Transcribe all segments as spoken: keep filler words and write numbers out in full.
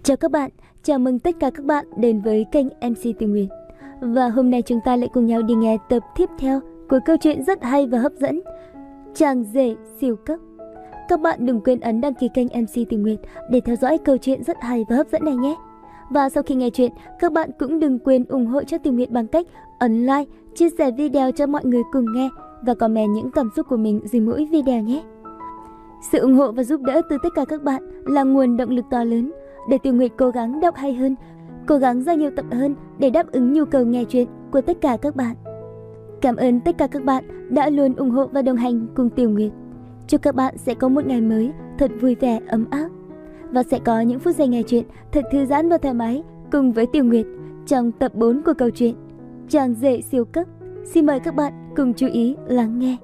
Chào các bạn, chào mừng tất cả các bạn đến với kênh em xê Tường Nguyệt. Và hôm nay chúng ta lại cùng nhau đi nghe tập tiếp theo của câu chuyện rất hay và hấp dẫn, Chàng rể siêu cấp. Các bạn đừng quên ấn đăng ký kênh em xê Tường Nguyệt để theo dõi câu chuyện rất hay và hấp dẫn này nhé. Và sau khi nghe chuyện, các bạn cũng đừng quên ủng hộ cho Tường Nguyệt bằng cách ấn like, chia sẻ video cho mọi người cùng nghe và comment những cảm xúc của mình dưới mỗi video nhé. Sự ủng hộ và giúp đỡ từ tất cả các bạn là nguồn động lực to lớn để Tường Nguyệt cố gắng đọc hay hơn, cố gắng ra nhiều tập hơn để đáp ứng nhu cầu nghe chuyện của tất cả các bạn. Cảm ơn tất cả các bạn đã luôn ủng hộ và đồng hành cùng Tường Nguyệt. Chúc các bạn sẽ có một ngày mới thật vui vẻ, ấm áp và sẽ có những phút giây nghe chuyện thật thư giãn và thoải mái cùng với Tường Nguyệt trong tập bốn của câu chuyện Chàng rể siêu cấp. Xin mời các bạn cùng chú ý lắng nghe.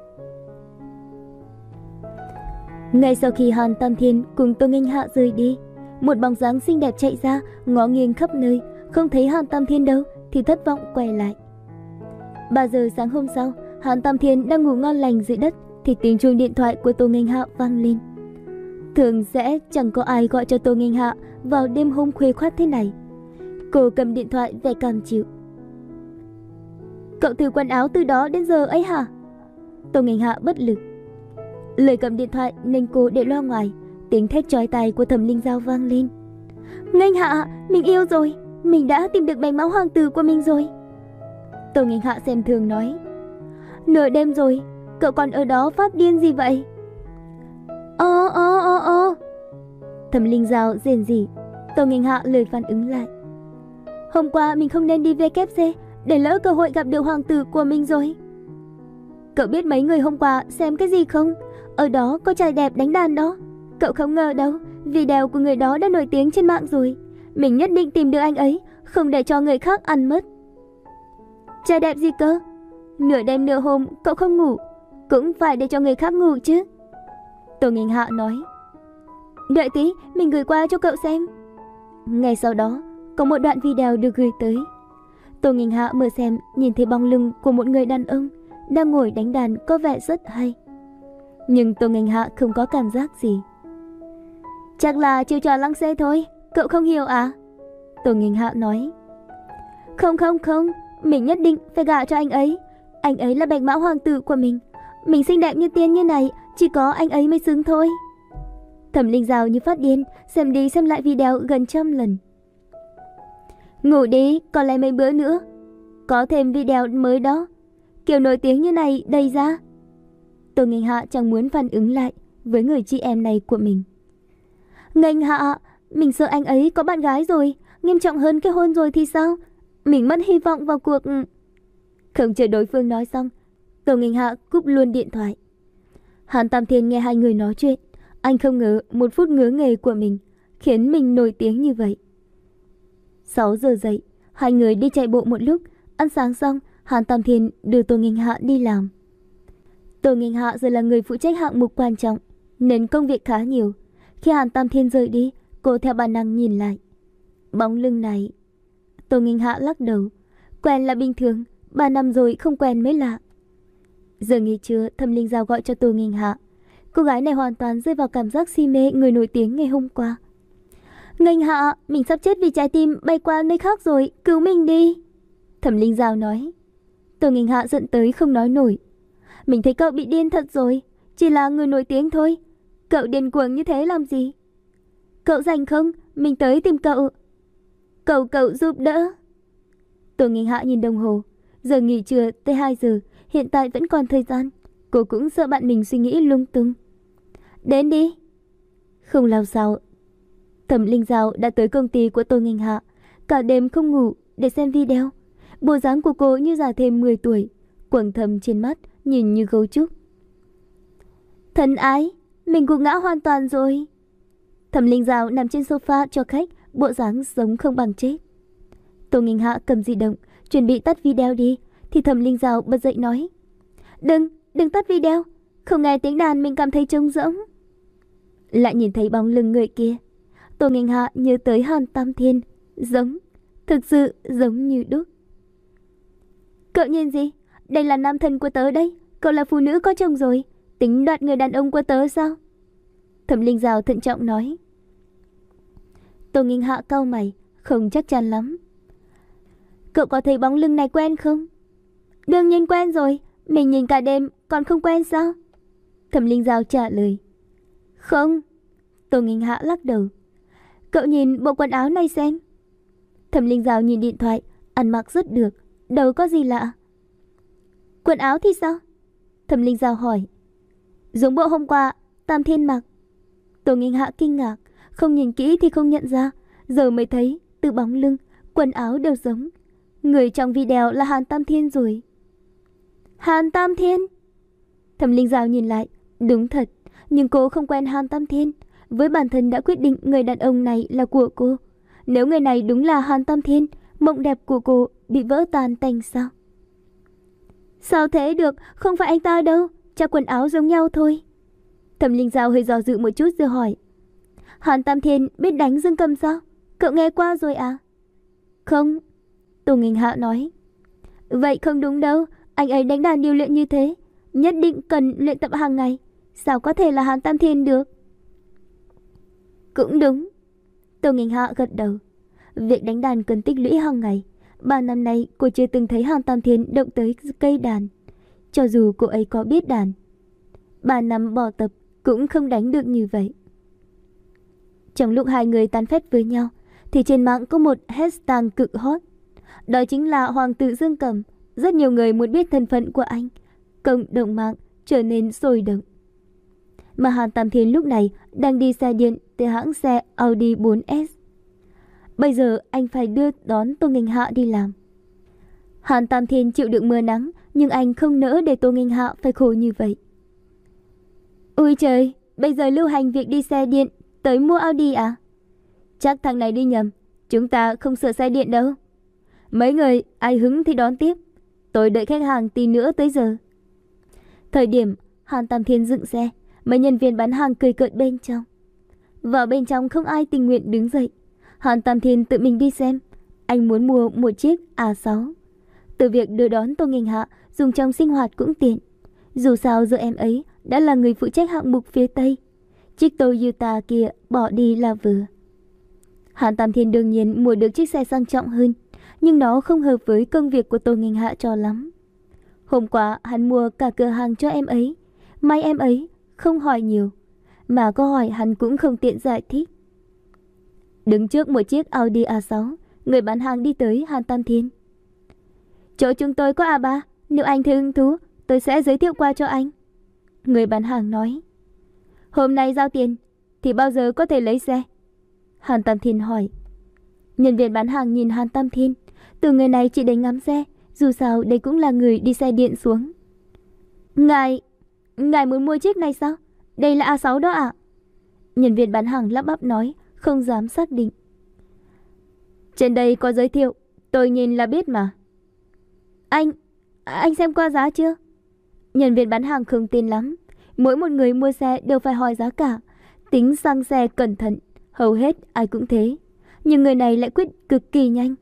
Ngay sau khi Hàn Tam Thiên cùng Tô Nghênh Hạ rời đi, một bóng dáng xinh đẹp chạy ra, ngó nghiêng khắp nơi, không thấy Hàn Tam Thiên đâu thì thất vọng quay lại. Ba giờ sáng hôm sau, Hàn Tam Thiên đang ngủ ngon lành dưới đất thì tiếng chuông điện thoại của Tô Nghênh Hạ vang lên. Thường sẽ chẳng có ai gọi cho Tô Nghênh Hạ vào đêm hôm khuya khoắt thế này. Cô cầm điện thoại vẻ cam chịu. Cậu thử quần áo từ đó đến giờ ấy hả? Tô Nghênh Hạ bất lực. Lời cầm điện thoại nên cô để loa ngoài. Tiếng thét chói tai của Thẩm Linh Giao vang lên. Nghênh Hạ, mình yêu rồi, mình đã tìm được bánh máu hoàng tử của mình rồi. Tô Nghênh Hạ xem thường nói. Nửa đêm rồi, cậu còn ở đó phát điên gì vậy? Ơ ơ ơ ơ. Thẩm Linh Giao rền rỉ. Tô Nghênh Hạ lời phản ứng lại. Hôm qua mình không nên đi vê kép xê, để lỡ cơ hội gặp được hoàng tử của mình rồi. Cậu biết mấy người hôm qua xem cái gì không? Ở đó có trai đẹp đánh đàn đó. Cậu không ngờ đâu, video của người đó đã nổi tiếng trên mạng rồi. Mình nhất định tìm được anh ấy, không để cho người khác ăn mất. Trai đẹp gì cơ? Nửa đêm nửa hôm cậu không ngủ, cũng phải để cho người khác ngủ chứ. Tô Nghênh Hạ nói. Đợi tí, mình gửi qua cho cậu xem. Ngay sau đó, có một đoạn video được gửi tới. Tô Nghênh Hạ mở xem, nhìn thấy bóng lưng của một người đàn ông đang ngồi đánh đàn có vẻ rất hay. Nhưng Tô Nghênh Hạ không có cảm giác gì. Chắc là chiêu trò lăng xê thôi, cậu không hiểu à? Tô Nghênh Hạ nói. Không không không, mình nhất định phải gả cho anh ấy. Anh ấy là bạch mã hoàng tử của mình. Mình xinh đẹp như tiên như này, chỉ có anh ấy mới xứng thôi. Thẩm Linh Giao như phát điên, xem đi xem lại video gần trăm lần. Ngủ đi, còn lại mấy bữa nữa. Có thêm video mới đó. Kiểu nổi tiếng như này đầy ra. Tô Nghênh Hạ chẳng muốn phản ứng lại với người chị em này của mình. Nghênh Hạ, mình sợ anh ấy có bạn gái rồi, nghiêm trọng hơn kết hôn rồi thì sao? Mình mất hy vọng vào cuộc. Không chờ đối phương nói xong, Tô Nghênh Hạ cúp luôn điện thoại. Hàn Tam Thiên nghe hai người nói chuyện, anh không ngờ một phút ngứa nghề của mình khiến mình nổi tiếng như vậy. Sáu giờ dậy, hai người đi chạy bộ một lúc, ăn sáng xong, Hàn Tam Thiên đưa Tô Nghênh Hạ đi làm. Tô Nghênh Hạ giờ là người phụ trách hạng mục quan trọng, nên công việc khá nhiều. Khi Hàn Tam Thiên rời đi, cô theo bản năng nhìn lại. Bóng lưng này. Tô Nghênh Hạ lắc đầu. Quen là bình thường, ba năm rồi không quen mới lạ. Giờ nghỉ trưa, Thẩm Linh Giao gọi cho Tô Nghênh Hạ. Cô gái này hoàn toàn rơi vào cảm giác si mê người nổi tiếng ngày hôm qua. Nghênh Hạ, mình sắp chết vì trái tim bay qua nơi khác rồi, cứu mình đi. Thẩm Linh Giao nói. Tô Nghênh Hạ giận tới không nói nổi. Mình thấy cậu bị điên thật rồi, chỉ là người nổi tiếng thôi. Cậu điên cuồng như thế làm gì? Cậu rảnh không? Mình tới tìm cậu. Cậu cậu giúp đỡ. Tô Nghênh Hạ nhìn đồng hồ. Giờ nghỉ trưa tới hai giờ, hiện tại vẫn còn thời gian. Cô cũng sợ bạn mình suy nghĩ lung tung. Đến đi. Không lâu sau, Thẩm Linh Giao đã tới công ty của Tô Nghênh Hạ. Cả đêm không ngủ để xem video. Bộ dáng của cô như già thêm mười tuổi, quầng thâm trên mắt nhìn như gấu trúc. Thân ái, mình gục ngã hoàn toàn rồi. Thẩm Linh Giao nằm trên sofa cho khách, bộ dáng giống không bằng chết. Tô Nghênh Hạ cầm di động, chuẩn bị tắt video đi, thì Thẩm Linh Giao bật dậy nói. Đừng, đừng tắt video, không nghe tiếng đàn mình cảm thấy trống rỗng. Lại nhìn thấy bóng lưng người kia. Tô Nghênh Hạ nhớ tới Hàn Tam Thiên, giống, thực sự giống như đúc. Cậu nhìn gì? Đây là nam thần của tớ đây, cậu là phụ nữ có chồng rồi, tính đoạt người đàn ông của tớ sao? Thẩm Linh Giao thận trọng nói. Tô Nghinh Hạ cau mày, không chắc chắn lắm. Cậu có thấy bóng lưng này quen không? Đương nhiên quen rồi, mình nhìn cả đêm còn không quen sao? Thẩm Linh Giao trả lời. Không. Tô Nghinh Hạ lắc đầu. Cậu nhìn bộ quần áo này xem. Thẩm Linh Giao nhìn điện thoại, ăn mặc rất được, đâu có gì lạ. Quần áo thì sao? Thẩm Linh Giao hỏi. Giống bộ hôm qua Tam Thiên mặc. Tô Nghinh Hạ kinh ngạc, không nhìn kỹ thì không nhận ra, giờ mới thấy từ bóng lưng, quần áo đều giống. Người trong video là Hàn Tam Thiên rồi. Hàn Tam Thiên? Thẩm Linh Giao nhìn lại, đúng thật, nhưng cô không quen Hàn Tam Thiên. Với bản thân đã quyết định người đàn ông này là của cô. Nếu người này đúng là Hàn Tam Thiên, mộng đẹp của cô bị vỡ tan tành sao? Sao thế được, không phải anh ta đâu, chắc quần áo giống nhau thôi. Thẩm Linh Giao hơi do dự một chút rồi hỏi. Hàn Tam Thiên biết đánh dương cầm sao? Cậu nghe qua rồi à? Không. Tô Nghinh Hạ nói. Vậy không đúng đâu, anh ấy đánh đàn điêu luyện như thế, nhất định cần luyện tập hàng ngày. Sao có thể là Hàn Tam Thiên được? Cũng đúng. Tô Nghinh Hạ gật đầu. Việc đánh đàn cần tích lũy hàng ngày. Ba năm nay cô chưa từng thấy Hàn Tam Thiên động tới cây đàn. Cho dù cô ấy có biết đàn, ba năm bỏ tập cũng không đánh được như vậy. Trong lúc hai người tán phét với nhau thì trên mạng có một hashtag cực hot. Đó chính là Hoàng tử Dương Cầm. Rất nhiều người muốn biết thân phận của anh. Cộng đồng mạng trở nên sôi động. Mà Hàn Tam Thiên lúc này đang đi xe điện từ hãng xe Audi bốn S. Bây giờ anh phải đưa đón Tô Nghinh Hạ đi làm. Hàn Tam Thiên chịu đựng mưa nắng, nhưng anh không nỡ để Tô Nghinh Hạ phải khổ như vậy. Ôi trời, bây giờ lưu hành việc đi xe điện tới mua Audi à? Chắc thằng này đi nhầm, chúng ta không sửa xe điện đâu. Mấy người ai hứng thì đón tiếp, tôi đợi khách hàng tí nữa tới giờ. Thời điểm Hàn Tam Thiên dựng xe, mấy nhân viên bán hàng cười cợt bên trong. Vào bên trong không ai tình nguyện đứng dậy. Hàn Tam Thiên tự mình đi xem. Anh muốn mua một chiếc A sáu. Từ việc đưa đón Tô Nghinh Hạ dùng trong sinh hoạt cũng tiện. Dù sao giờ em ấy đã là người phụ trách hạng mục phía Tây. Chiếc Toyota kia bỏ đi là vừa. Hàn Tam Thiên đương nhiên mua được chiếc xe sang trọng hơn, nhưng nó không hợp với công việc của Tô Nghinh Hạ cho lắm. Hôm qua hắn mua cả cửa hàng cho em ấy. May em ấy không hỏi nhiều, mà có hỏi hắn cũng không tiện giải thích. Đứng trước một chiếc Audi A sáu, người bán hàng đi tới Hàn Tam Thiên. Chỗ chúng tôi có A ba, nếu anh thấy hứng thú, tôi sẽ giới thiệu qua cho anh. Người bán hàng nói. Hôm nay giao tiền, thì bao giờ có thể lấy xe? Hàn Tam Thiên hỏi. Nhân viên bán hàng nhìn Hàn Tam Thiên. Từ người này chỉ đến ngắm xe, dù sao đây cũng là người đi xe điện xuống. Ngài, ngài muốn mua chiếc này sao? Đây là A sáu đó ạ. Nhân viên bán hàng lắp bắp nói, không dám xác định. Trên đây có giới thiệu, tôi nhìn là biết mà. Anh, anh xem qua giá chưa? Nhân viên bán hàng không tin lắm. Mỗi một người mua xe đều phải hỏi giá cả, tính xăng xe cẩn thận, hầu hết ai cũng thế. Nhưng người này lại quyết cực kỳ nhanh.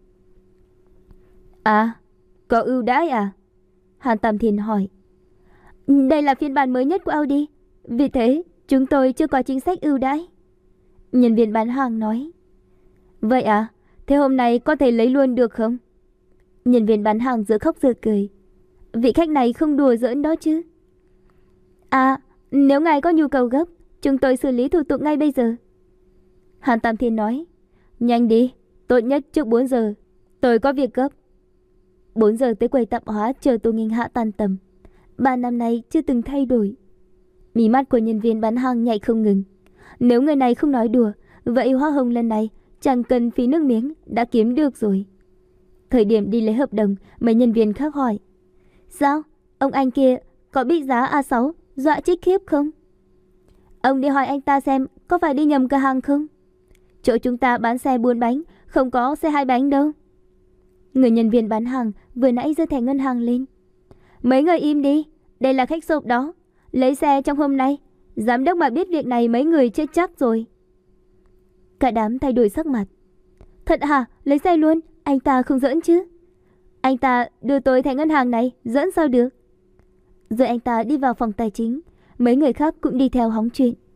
À, có ưu đãi à? Hàn Tam Thiên hỏi. Đây là phiên bản mới nhất của Audi, vì thế chúng tôi chưa có chính sách ưu đãi. Nhân viên bán hàng nói. Vậy à, thế hôm nay có thể lấy luôn được không? Nhân viên bán hàng giữa khóc giữa cười. Vị khách này không đùa giỡn đó chứ. À, nếu ngài có nhu cầu gấp, chúng tôi xử lý thủ tục ngay bây giờ. Hàn Tam Thiên nói. Nhanh đi, tốt nhất trước bốn giờ, tôi có việc gấp. bốn giờ tới quầy tạp hóa chờ Tô Nghinh Hạ tan tầm. Ba năm nay chưa từng thay đổi. Mí mắt của nhân viên bán hàng nhảy không ngừng. Nếu người này không nói đùa, vậy hoa hồng lần này chẳng cần phí nước miếng đã kiếm được rồi. Thời điểm đi lấy hợp đồng, mấy nhân viên khác hỏi. Sao? Ông anh kia có bị giá A sáu dọa chết khiếp không? Ông đi hỏi anh ta xem có phải đi nhầm cửa hàng không? Chỗ chúng ta bán xe bốn bánh, không có xe hai bánh đâu. Người nhân viên bán hàng vừa nãy giơ thẻ ngân hàng lên. Mấy người im đi, đây là khách sộp đó. Lấy xe trong hôm nay, giám đốc mà biết việc này mấy người chết chắc rồi. Cả đám thay đổi sắc mặt. Thật hả? Lấy xe luôn, anh ta không giỡn chứ? Anh ta đưa tôi thẻ ngân hàng này, giỡn sao được? Rồi anh ta đi vào phòng tài chính, mấy người khác cũng đi theo hóng chuyện.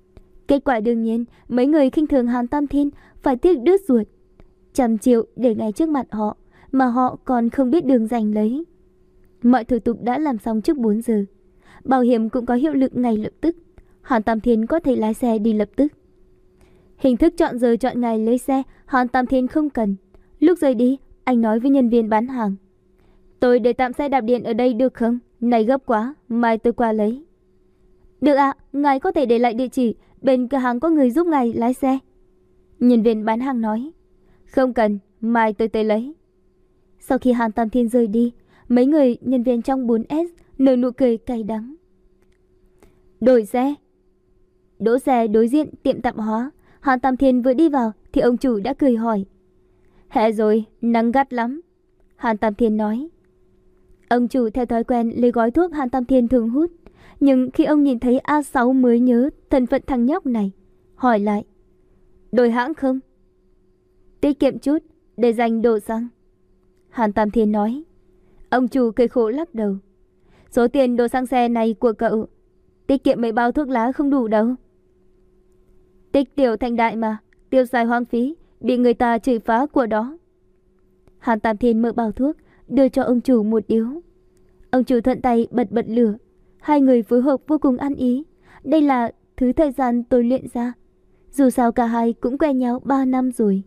Kết quả đương nhiên, mấy người khinh thường Hàn Tam Thiên phải tiếc đứt ruột. Trăm triệu để ngay trước mặt họ, mà họ còn không biết đường giành lấy. Mọi thủ tục đã làm xong trước bốn giờ. Bảo hiểm cũng có hiệu lực ngay lập tức. Hàn Tam Thiên có thể lái xe đi lập tức. Hình thức chọn giờ chọn ngày lấy xe, Hàn Tam Thiên không cần. Lúc rời đi, anh nói với nhân viên bán hàng: tôi để tạm xe đạp điện ở đây được không? Này gấp quá, mai tôi qua lấy. Được ạ, ngài có thể để lại địa chỉ, bên cửa hàng có người giúp ngài lái xe. Nhân viên bán hàng nói: không cần, mai tôi tới lấy. Sau khi Hàn Tam Thiên rời đi, mấy người nhân viên trong bốn S nở nụ cười cay đắng. Đổi xe. Đỗ xe đối diện tiệm tạp hóa. Hàn Tam Thiên vừa đi vào thì ông chủ đã cười hỏi: hè rồi, nắng gắt lắm. Hàn Tam Thiên nói. Ông chủ theo thói quen lấy gói thuốc Hàn Tam Thiên thường hút. Nhưng khi ông nhìn thấy A sáu mới nhớ thân phận thằng nhóc này, hỏi lại: đổi hãng không? Tiết kiệm chút để dành đồ xăng. Hàn Tam Thiên nói. Ông chủ cười khổ lắc đầu. Số tiền đồ xăng xe này của cậu tiết kiệm mấy bao thuốc lá không đủ đâu. Tích tiểu thành đại mà, tiêu xài hoang phí, bị người ta chửi phá của đó. Hàn Tam Thiên mở bao thuốc, đưa cho ông chủ một điếu. Ông chủ thuận tay bật bật lửa. Hai người phối hợp vô cùng ăn ý. Đây là thứ thời gian tôi luyện ra. Dù sao cả hai cũng quen nhau ba năm rồi.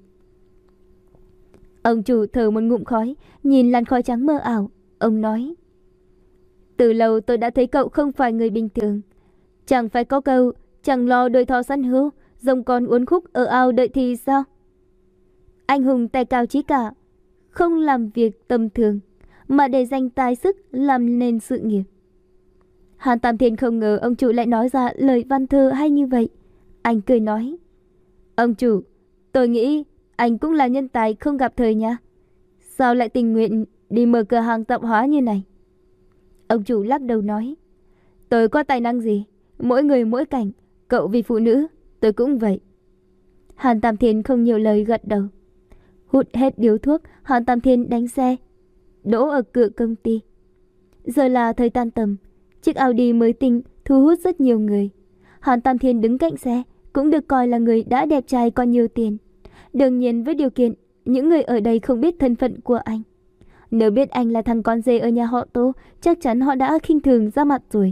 Ông chủ thở một ngụm khói, nhìn làn khói trắng mờ ảo. Ông nói: từ lâu tôi đã thấy cậu không phải người bình thường. Chẳng phải có câu chẳng lo đôi thỏ săn hươu, rồng con uốn khúc ở ao đợi thì sao? Anh hùng tài cao trí cả, không làm việc tầm thường, mà để dành tài sức làm nên sự nghiệp. Hàn Tam Thiên không ngờ ông chủ lại nói ra lời văn thơ hay như vậy. Anh cười nói: ông chủ, tôi nghĩ anh cũng là nhân tài không gặp thời nha. Sao lại tình nguyện đi mở cửa hàng tạp hóa như này? Ông chủ lắc đầu nói: tôi có tài năng gì? Mỗi người mỗi cảnh, cậu vì phụ nữ, tôi cũng vậy. Hàn Tam Thiên không nhiều lời gật đầu. Hút hết điếu thuốc, Hàn Tam Thiên đánh xe đỗ ở cửa công ty. Giờ là thời tan tầm. Chiếc Audi mới tinh thu hút rất nhiều người. Hàn Tam Thiên đứng cạnh xe, cũng được coi là người đã đẹp trai có nhiều tiền. Đương nhiên với điều kiện những người ở đây không biết thân phận của anh. Nếu biết anh là thằng con rể ở nhà họ Tô, chắc chắn họ đã khinh thường ra mặt rồi.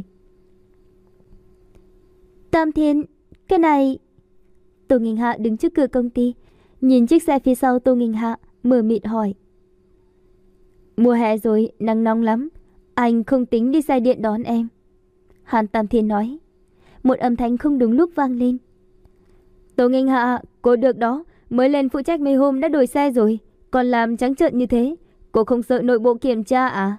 Tam Thiên, cái này... Tô Nghinh Hạ đứng trước cửa công ty, nhìn chiếc xe phía sau Tô Nghinh Hạ, mờ mịt hỏi. Mùa hè rồi, nắng nóng lắm, anh không tính đi xe điện đón em. Hàn Tam Thiên nói. Một âm thanh không đúng lúc vang lên. Tô Nghinh Hạ, cô được đó, mới lên phụ trách mấy hôm đã đổi xe rồi, còn làm trắng trợn như thế, cô không sợ nội bộ kiểm tra à?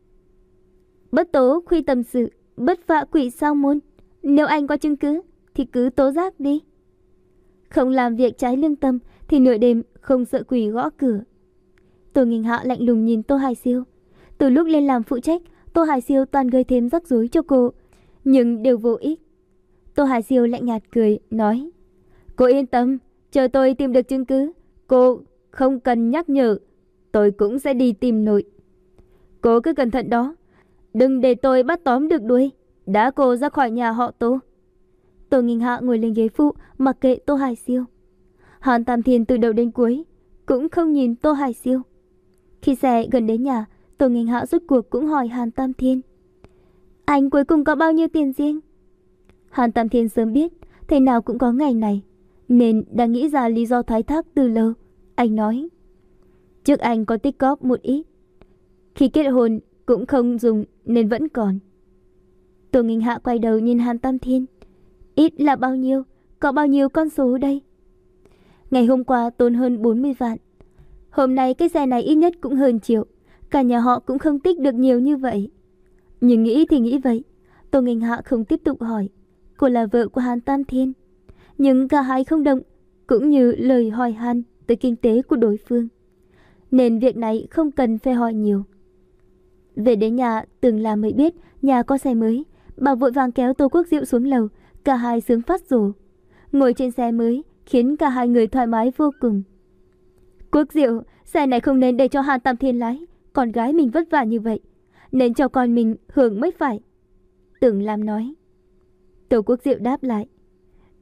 Bất tố khuy tâm sự, bất phạ quỷ sao môn. Nếu anh có chứng cứ thì cứ tố giác đi. Không làm việc trái lương tâm thì nửa đêm không sợ quỷ gõ cửa. Tô Nghinh Hạ lạnh lùng nhìn Tô Hải Siêu. Từ lúc lên làm phụ trách, Tô Hải Siêu toàn gây thêm rắc rối cho cô, nhưng đều vô ích. Tô Hải Siêu lạnh nhạt cười, nói. Cô yên tâm, chờ tôi tìm được chứng cứ, cô không cần nhắc nhở, tôi cũng sẽ đi tìm nội. Cô cứ cẩn thận đó, đừng để tôi bắt tóm được đuôi, đá cô ra khỏi nhà họ Tô. Tô Nghinh Hạ ngồi lên ghế phụ, mặc kệ Tô Hải Siêu. Hàn Tam Thiên từ đầu đến cuối cũng không nhìn Tô Hải Siêu. Khi xe gần đến nhà, Tô Nghinh Hạ rốt cuộc cũng hỏi Hàn Tam Thiên. Anh cuối cùng có bao nhiêu tiền riêng? Hàn Tam Thiên sớm biết thế nào cũng có ngày này, nên đã nghĩ ra lý do thoái thác từ lâu. Anh nói. Trước anh có tích cóp một ít, khi kết hôn cũng không dùng nên vẫn còn. Tô Nghinh Hạ quay đầu nhìn Hàn Tam Thiên. Ít là bao nhiêu? Có bao nhiêu con số đây? Ngày hôm qua tốn hơn bốn mươi vạn. Hôm nay cái xe này ít nhất cũng hơn triệu. Cả nhà họ cũng không tích được nhiều như vậy. Nhưng nghĩ thì nghĩ vậy. Tô Nghinh Hạ không tiếp tục hỏi. Cô là vợ của Hàn Tam Thiên. Nhưng cả hai không động, cũng như lời hỏi han tới kinh tế của đối phương. Nên việc này không cần phải hỏi nhiều. Về đến nhà, Tường Lam mới biết nhà có xe mới. Bà vội vàng kéo Tô Quốc Diệu xuống lầu. Cả hai sướng phát rồ. Ngồi trên xe mới khiến cả hai người thoải mái vô cùng. Quốc Diệu, xe này không nên để cho Hàn Tam Thiên lái. Con gái mình vất vả như vậy, nên cho con mình hưởng mới phải. Tưởng Lam nói. Tô Quốc Diệu đáp lại.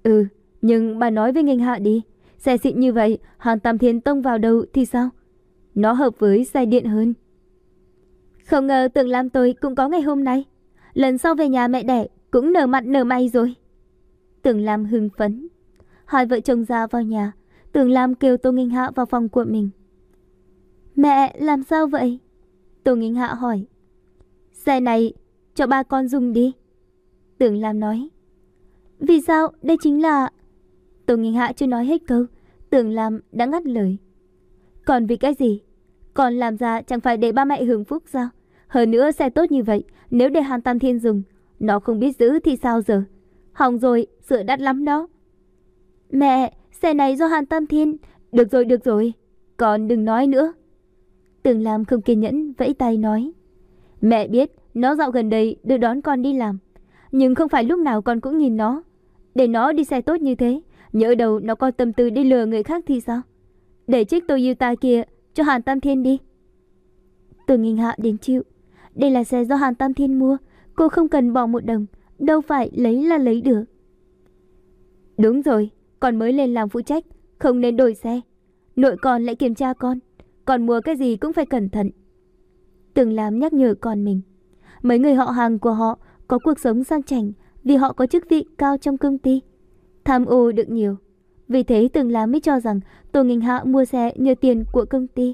Ừ, nhưng bà nói với Nghênh Hạ đi. Xe xịn như vậy, Hàn Tam Thiên tông vào đầu thì sao? Nó hợp với xe điện hơn. Không ngờ Tưởng Lam tôi cũng có ngày hôm nay. Lần sau về nhà mẹ đẻ cũng nở mặt nở mày rồi. Tưởng Lam hưng phấn. Hai vợ chồng ra vào nhà. Tưởng Lam kêu Tô Nghênh Hạ vào phòng của mình. Mẹ, làm sao vậy? Tô Nghênh Hạ hỏi. Xe này cho ba con dùng đi. Tưởng Lam nói. Vì sao? Đây chính là... Tô Nghênh Hạ chưa nói hết câu, Tưởng Lam đã ngắt lời. Còn vì cái gì? Còn làm ra chẳng phải để ba mẹ hưởng phúc sao? Hơn nữa xe tốt như vậy, nếu để Hàn Tam Thiên dùng, nó không biết giữ thì sao giờ? Hỏng rồi, sửa đắt lắm đó. Mẹ, xe này do Hàn Tam Thiên. Được rồi, được rồi, con đừng nói nữa. Tưởng Lam không kiên nhẫn vẫy tay nói. Mẹ biết nó dạo gần đây đưa đón con đi làm, nhưng không phải lúc nào con cũng nhìn nó. Để nó đi xe tốt như thế, nhỡ đâu nó có tâm tư đi lừa người khác thì sao? Để chiếc Toyota kia cho Hàn Tam Thiên đi. Tưởng Nghênh Hạ đến chịu. Đây là xe do Hàn Tam Thiên mua, cô không cần bỏ một đồng, đâu phải lấy là lấy được. Đúng rồi, con mới lên làm phụ trách, không nên đổi xe. Nội con lại kiểm tra con, con mua cái gì cũng phải cẩn thận. Tưởng Lam nhắc nhở con mình. Mấy người họ hàng của họ có cuộc sống sang chảnh vì họ có chức vị cao trong công ty, tham ô được nhiều. Vì thế Tưởng Lam mới cho rằng Tô Nghênh Hạ mua xe nhờ tiền của công ty.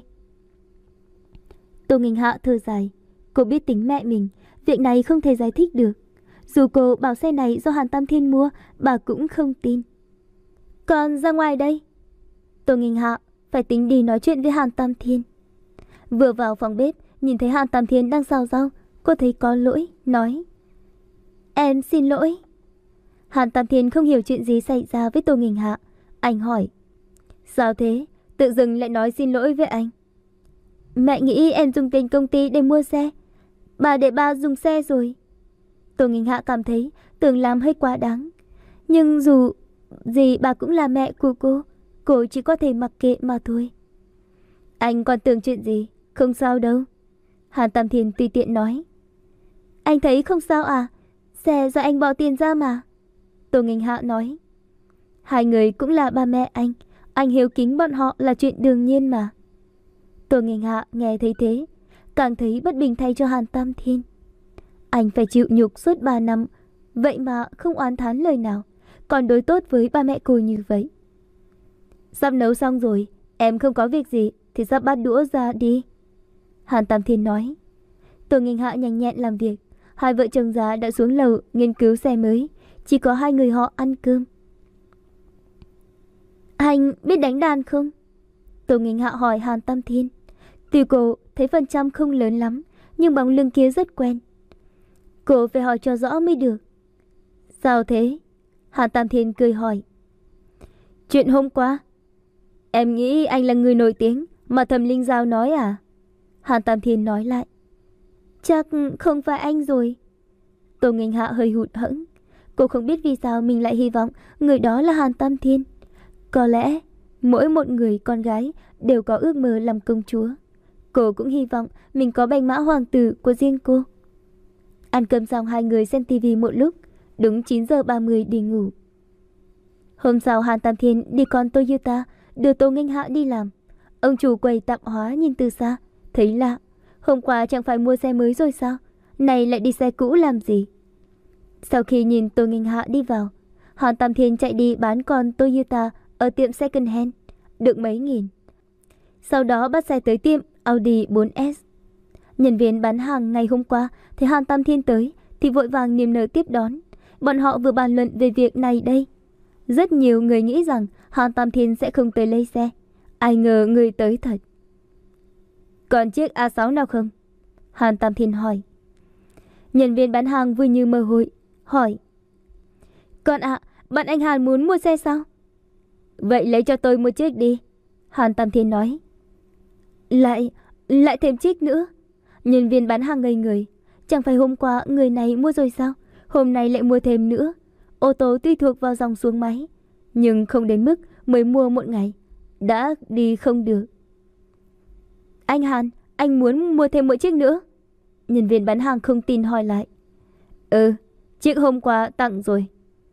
Tô Nghênh Hạ thở dài. Cô biết tính mẹ mình, việc này không thể giải thích được. Dù cô bảo xe này do Hàn Tam Thiên mua, bà cũng không tin. Con ra ngoài đây. Tô Nghênh Hạ phải tính đi nói chuyện với Hàn Tam Thiên. Vừa vào phòng bếp, nhìn thấy Hàn Tam Thiên đang xào rau, cô thấy có lỗi, nói. Em xin lỗi. Hàn Tam Thiên không hiểu chuyện gì xảy ra với Tô Nghênh Hạ. Anh hỏi. Sao thế? Tự dưng lại nói xin lỗi với anh. Mẹ nghĩ em dùng tiền công ty để mua xe. Bà để ba dùng xe rồi. Tô Nghênh Hạ cảm thấy Tưởng Lam hơi quá đáng. Nhưng dù gì bà cũng là mẹ của cô. Cô chỉ có thể mặc kệ mà thôi. Anh còn tưởng chuyện gì? Không sao đâu. Hàn Tam Thiên tùy tiện nói. Anh thấy không sao à? Xe do anh bỏ tiền ra mà. Tô Nghênh Hạ nói. Hai người cũng là ba mẹ anh. Anh hiếu kính bọn họ là chuyện đương nhiên mà. Tô Nghênh Hạ nghe thấy thế, càng thấy bất bình thay cho Hàn Tam Thiên. Anh phải chịu nhục suốt ba năm, vậy mà không oán thán lời nào, còn đối tốt với ba mẹ cô như vậy. Sắp nấu xong rồi, em không có việc gì thì sắp bát đũa ra đi. Hàn Tam Thiên nói. Tô Nghênh Hạ nhanh nhẹn làm việc. Hai vợ chồng già đã xuống lầu nghiên cứu xe mới, chỉ có hai người họ ăn cơm. Anh biết đánh đàn không? Tô Nghênh Hạ hỏi Hàn Tam Thiên. Tuy cô thấy phần trăm không lớn lắm, nhưng bóng lưng kia rất quen. Cô phải hỏi cho rõ mới được. Sao thế? Hàn Tam Thiên cười hỏi. Chuyện hôm qua. Em nghĩ anh là người nổi tiếng mà Thẩm Linh Giao nói à? Hàn Tam Thiên nói lại. Chắc không phải anh rồi. Tô Nghênh Hạ hơi hụt hẫng. Cô không biết vì sao mình lại hy vọng người đó là Hàn Tam Thiên. Có lẽ mỗi một người con gái đều có ước mơ làm công chúa. Cô cũng hy vọng mình có bạch mã hoàng tử của riêng cô. Ăn cơm xong hai người xem tivi một lúc. Đúng chín giờ ba mươi đi ngủ. Hôm sau Hàn Tam Thiên đi con Toyota đưa Tô Nghênh Hạ đi làm. Ông chủ quầy tạp hóa nhìn từ xa, thấy lạ. Hôm qua chẳng phải mua xe mới rồi sao? Này lại đi xe cũ làm gì? Sau khi nhìn Tô Nghênh Hạ đi vào, Hàn Tam Thiên chạy đi bán con Toyota ở tiệm second hand, được mấy nghìn. Sau đó bắt xe tới tiệm Audi bốn S. Nhân viên bán hàng ngày hôm qua thấy Hàn Tam Thiên tới thì vội vàng niềm nở tiếp đón. Bọn họ vừa bàn luận về việc này đây. Rất nhiều người nghĩ rằng Hàn Tam Thiên sẽ không tới lấy xe. Ai ngờ người tới thật. Còn chiếc A sáu nào không? Hàn Tam Thiên hỏi. Nhân viên bán hàng vui như mơ hội, hỏi. Con ạ, à, bạn anh Hàn muốn mua xe sao? Vậy lấy cho tôi một chiếc đi. Hàn Tam Thiên nói. Lại, lại thêm chiếc nữa. Nhân viên bán hàng ngây người. Chẳng phải hôm qua người này mua rồi sao? Hôm nay lại mua thêm nữa. Ô tô tuy thuộc vào dòng xuống máy, nhưng không đến mức mới mua một ngày đã đi không được. Anh Hàn, anh muốn mua thêm một chiếc nữa? Nhân viên bán hàng không tin hỏi lại. Ừ, chiếc hôm qua tặng rồi.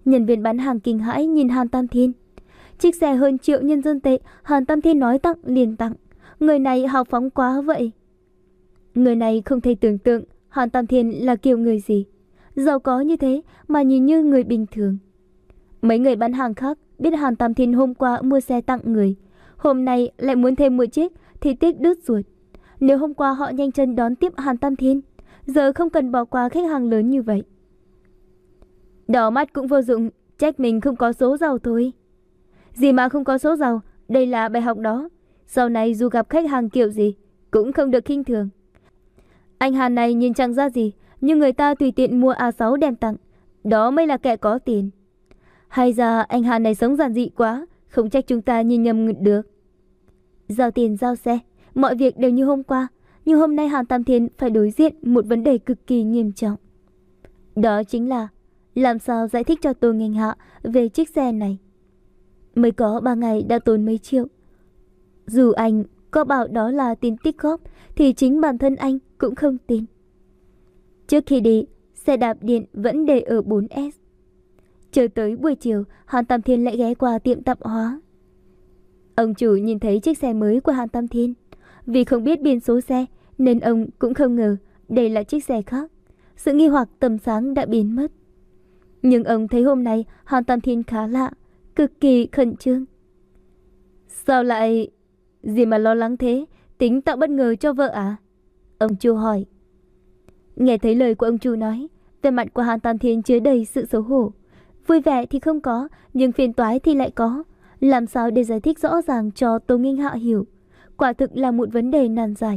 Nhân viên bán hàng kinh hãi nhìn Hàn Tam Thiên. Chiếc xe hơn triệu nhân dân tệ, Hàn Tam Thiên nói tặng liền tặng. Người này hào phóng quá vậy. Người này không thể tưởng tượng Hàn Tam Thiên là kiểu người gì. Giàu có như thế mà nhìn như người bình thường. Mấy người bán hàng khác biết Hàn Tam Thiên hôm qua mua xe tặng người, hôm nay lại muốn thêm một chiếc thì tiếc đứt ruột. Nếu hôm qua họ nhanh chân đón tiếp Hàn Tam Thiên, giờ không cần bỏ qua khách hàng lớn như vậy. Đỏ mắt cũng vô dụng, trách mình không có số giàu thôi. Gì mà không có số giàu, đây là bài học đó. Sau này dù gặp khách hàng kiểu gì cũng không được khinh thường. Anh Hàn này nhìn chẳng ra gì, nhưng người ta tùy tiện mua A sáu đem tặng, đó mới là kẻ có tiền. Hay ra anh Hàn này sống giản dị quá, không trách chúng ta nhìn nhầm được. Giao tiền giao xe, mọi việc đều như hôm qua, nhưng hôm nay Hàn Tam Thiên phải đối diện một vấn đề cực kỳ nghiêm trọng. Đó chính là làm sao giải thích cho Tô Nghênh Hạ về chiếc xe này. Mới có ba ngày đã tốn mấy triệu. Dù anh có bảo đó là tiền tích góp thì chính bản thân anh cũng không tin. Trước khi đi, xe đạp điện vẫn để ở bốn S. Chờ tới buổi chiều, Hàn Tam Thiên lại ghé qua tiệm tạp hóa. Ông chủ nhìn thấy chiếc xe mới của Hàn Tam Thiên. Vì không biết biển số xe nên ông cũng không ngờ đây là chiếc xe khác. Sự nghi hoặc tầm sáng đã biến mất. Nhưng ông thấy hôm nay Hàn Tam Thiên khá lạ, cực kỳ khẩn trương. Sao lại... gì mà lo lắng thế? Tính tạo bất ngờ cho vợ à? Ông chủ hỏi. Nghe thấy lời của ông chủ nói, vẻ mặt của Hàn Tam Thiên chứa đầy sự xấu hổ. Vui vẻ thì không có, nhưng phiền toái thì lại có. Làm sao để giải thích rõ ràng cho Tô Nghênh Hạ hiểu? Quả thực là một vấn đề nan giải.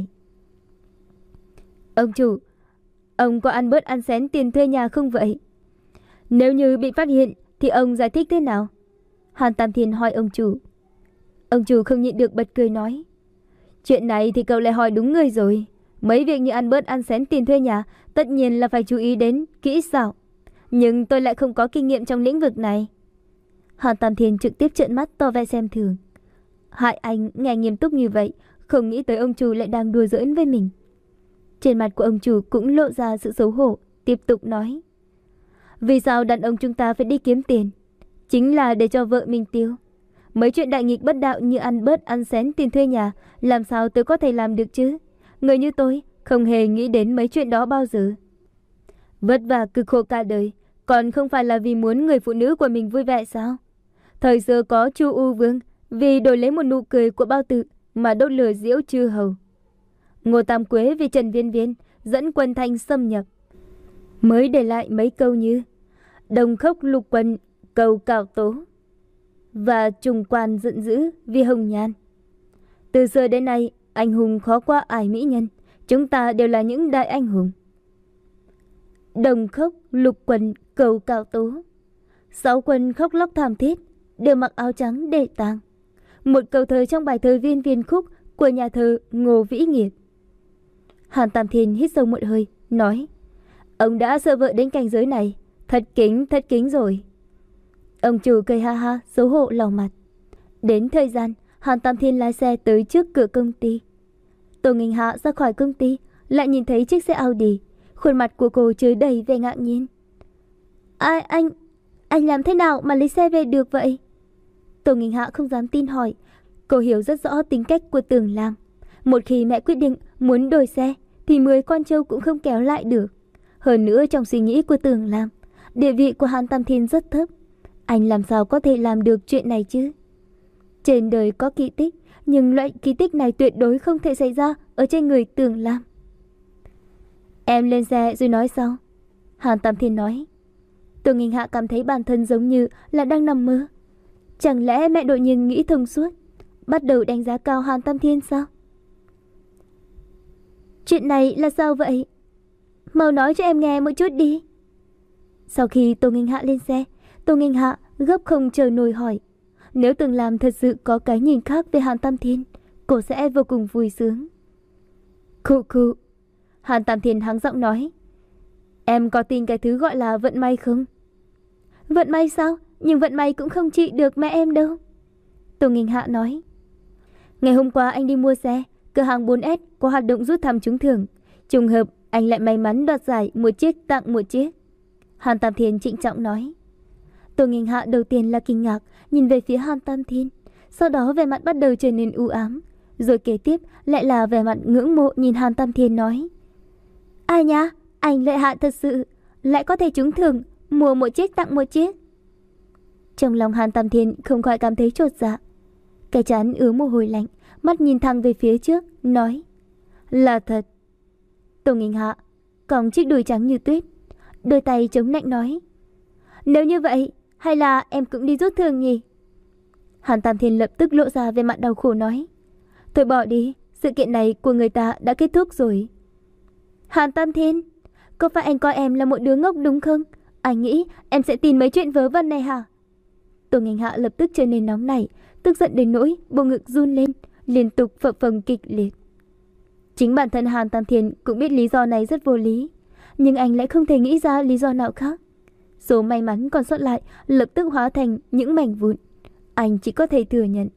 Ông chủ, ông có ăn bớt ăn xén tiền thuê nhà không vậy? Nếu như bị phát hiện thì ông giải thích thế nào? Hàn Tam Thiên hỏi ông chủ. Ông chủ không nhịn được bật cười nói. Chuyện này thì cậu lại hỏi đúng người rồi. Mấy việc như ăn bớt ăn xén tiền thuê nhà tất nhiên là phải chú ý đến kỹ xảo. Nhưng tôi lại không có kinh nghiệm trong lĩnh vực này. Hàn Tam Thiên trực tiếp trợn mắt tỏ vẻ xem thường. Hại anh nghe nghiêm túc như vậy, không nghĩ tới ông chủ lại đang đùa giỡn với mình. Trên mặt của ông chủ cũng lộ ra sự xấu hổ, tiếp tục nói. Vì sao đàn ông chúng ta phải đi kiếm tiền? Chính là để cho vợ mình tiêu. Mấy chuyện đại nghịch bất đạo như ăn bớt ăn xén tiền thuê nhà, làm sao tôi có thể làm được chứ? Người như tôi không hề nghĩ đến mấy chuyện đó bao giờ. Vất vả cực khổ cả đời, còn không phải là vì muốn người phụ nữ của mình vui vẻ sao? Thời xưa có Chu U Vương, vì đổi lấy một nụ cười của Bao Tử mà đốt lửa giễu chư hầu. Ngô Tam Quế vì Trần Viên Viên dẫn quân Thanh xâm nhập, mới để lại mấy câu như Đồng Khốc lục quân cầu Cảo Tố và Trùng Quan giận dữ vì Hồng Nhan. Từ xưa đến nay, anh hùng khó qua ải mỹ nhân, chúng ta đều là những đại anh hùng. Đồng Khốc lục quân cầu Cảo Tố, sáu quân khóc lóc thảm thiết, đều mặc áo trắng để tang. Một câu thơ trong bài thơ Viên Viên Khúc của nhà thơ Ngô Vĩ Nghiệp. Hàn Tam Thiên hít sâu một hơi, nói. Ông đã sợ vợ đến cảnh giới này, thật kính, thật kính rồi. Ông chủ cười ha ha, xấu hổ lau mặt. Đến thời gian, Hàn Tam Thiên lái xe tới trước cửa công ty. Tô Nghênh Hạ ra khỏi công ty, lại nhìn thấy chiếc xe Audi. Khuôn mặt của cô chứa đầy vẻ ngạc nhiên. Ai, anh, anh làm thế nào mà lấy xe về được vậy? Tô Nghênh Hạ không dám tin hỏi. Cô hiểu rất rõ tính cách của Tưởng Lam. Một khi mẹ quyết định muốn đổi xe thì mười con trâu cũng không kéo lại được. Hơn nữa trong suy nghĩ của Tưởng Lam, địa vị của Hàn Tam Thiên rất thấp. Anh làm sao có thể làm được chuyện này chứ? Trên đời có kỳ tích, nhưng loại kỳ tích này tuyệt đối không thể xảy ra ở trên người Tưởng Lam. Em lên xe rồi nói sau, Hàn Tam Thiên nói. Tô Nghênh Hạ cảm thấy bản thân giống như là đang nằm mơ. Chẳng lẽ mẹ đột nhiên nghĩ thông suốt, bắt đầu đánh giá cao Hàn Tam Thiên sao? Chuyện này là sao vậy? Mau nói cho em nghe một chút đi. Sau khi Tô Nghênh Hạ lên xe, Tô Nghênh Hạ gấp không chờ nổi hỏi. Nếu Tưởng Lam thật sự có cái nhìn khác về Hàn Tam Thiên, cô sẽ vô cùng vui sướng. Khụ khụ. Hàn Tam Thiên hắng giọng nói. Em có tin cái thứ gọi là vận may không? Vận may sao? Nhưng vận may cũng không trị được mẹ em đâu. Tô Nghênh Hạ nói. Ngày hôm qua anh đi mua xe, cửa hàng bốn S có hoạt động rút thăm trúng thưởng. Trùng hợp anh lại may mắn đoạt giải một chiếc tặng một chiếc. Hàn Tam Thiên trịnh trọng nói. Tô Nghênh Hạ đầu tiên là kinh ngạc, nhìn về phía Hàn Tam Thiên, sau đó vẻ mặt bắt đầu trở nên u ám, rồi kế tiếp lại là vẻ mặt ngưỡng mộ nhìn Hàn Tam Thiên nói: Ai nha, anh lợi hại thật sự, lại có thể trúng thưởng, mua một chiếc tặng một chiếc. Trong lòng Hàn Tam Thiên không khỏi cảm thấy chột dạ, cái trán ứa mồ hôi lạnh, mắt nhìn thẳng về phía trước, nói: Là thật. Tô Nghênh Hạ còng chiếc đùi trắng như tuyết, đôi tay chống nạnh nói: Nếu như vậy, hay là em cũng đi rút thưởng nhỉ? Hàn Tam Thiên lập tức lộ ra vẻ mặt đau khổ nói: Thôi bỏ đi, sự kiện này của người ta đã kết thúc rồi. Hàn Tam Thiên, có phải anh coi em là một đứa ngốc đúng không? Anh nghĩ em sẽ tin mấy chuyện vớ vẩn này hả? Tô Nghênh Hạ lập tức trở nên nóng nảy, tức giận đến nỗi bộ ngực run lên, liên tục phập phồng kịch liệt. Chính bản thân Hàn Tam Thiên cũng biết lý do này rất vô lý, nhưng anh lại không thể nghĩ ra lý do nào khác. Số may mắn còn sót lại lập tức hóa thành những mảnh vụn. Anh chỉ có thể thừa nhận.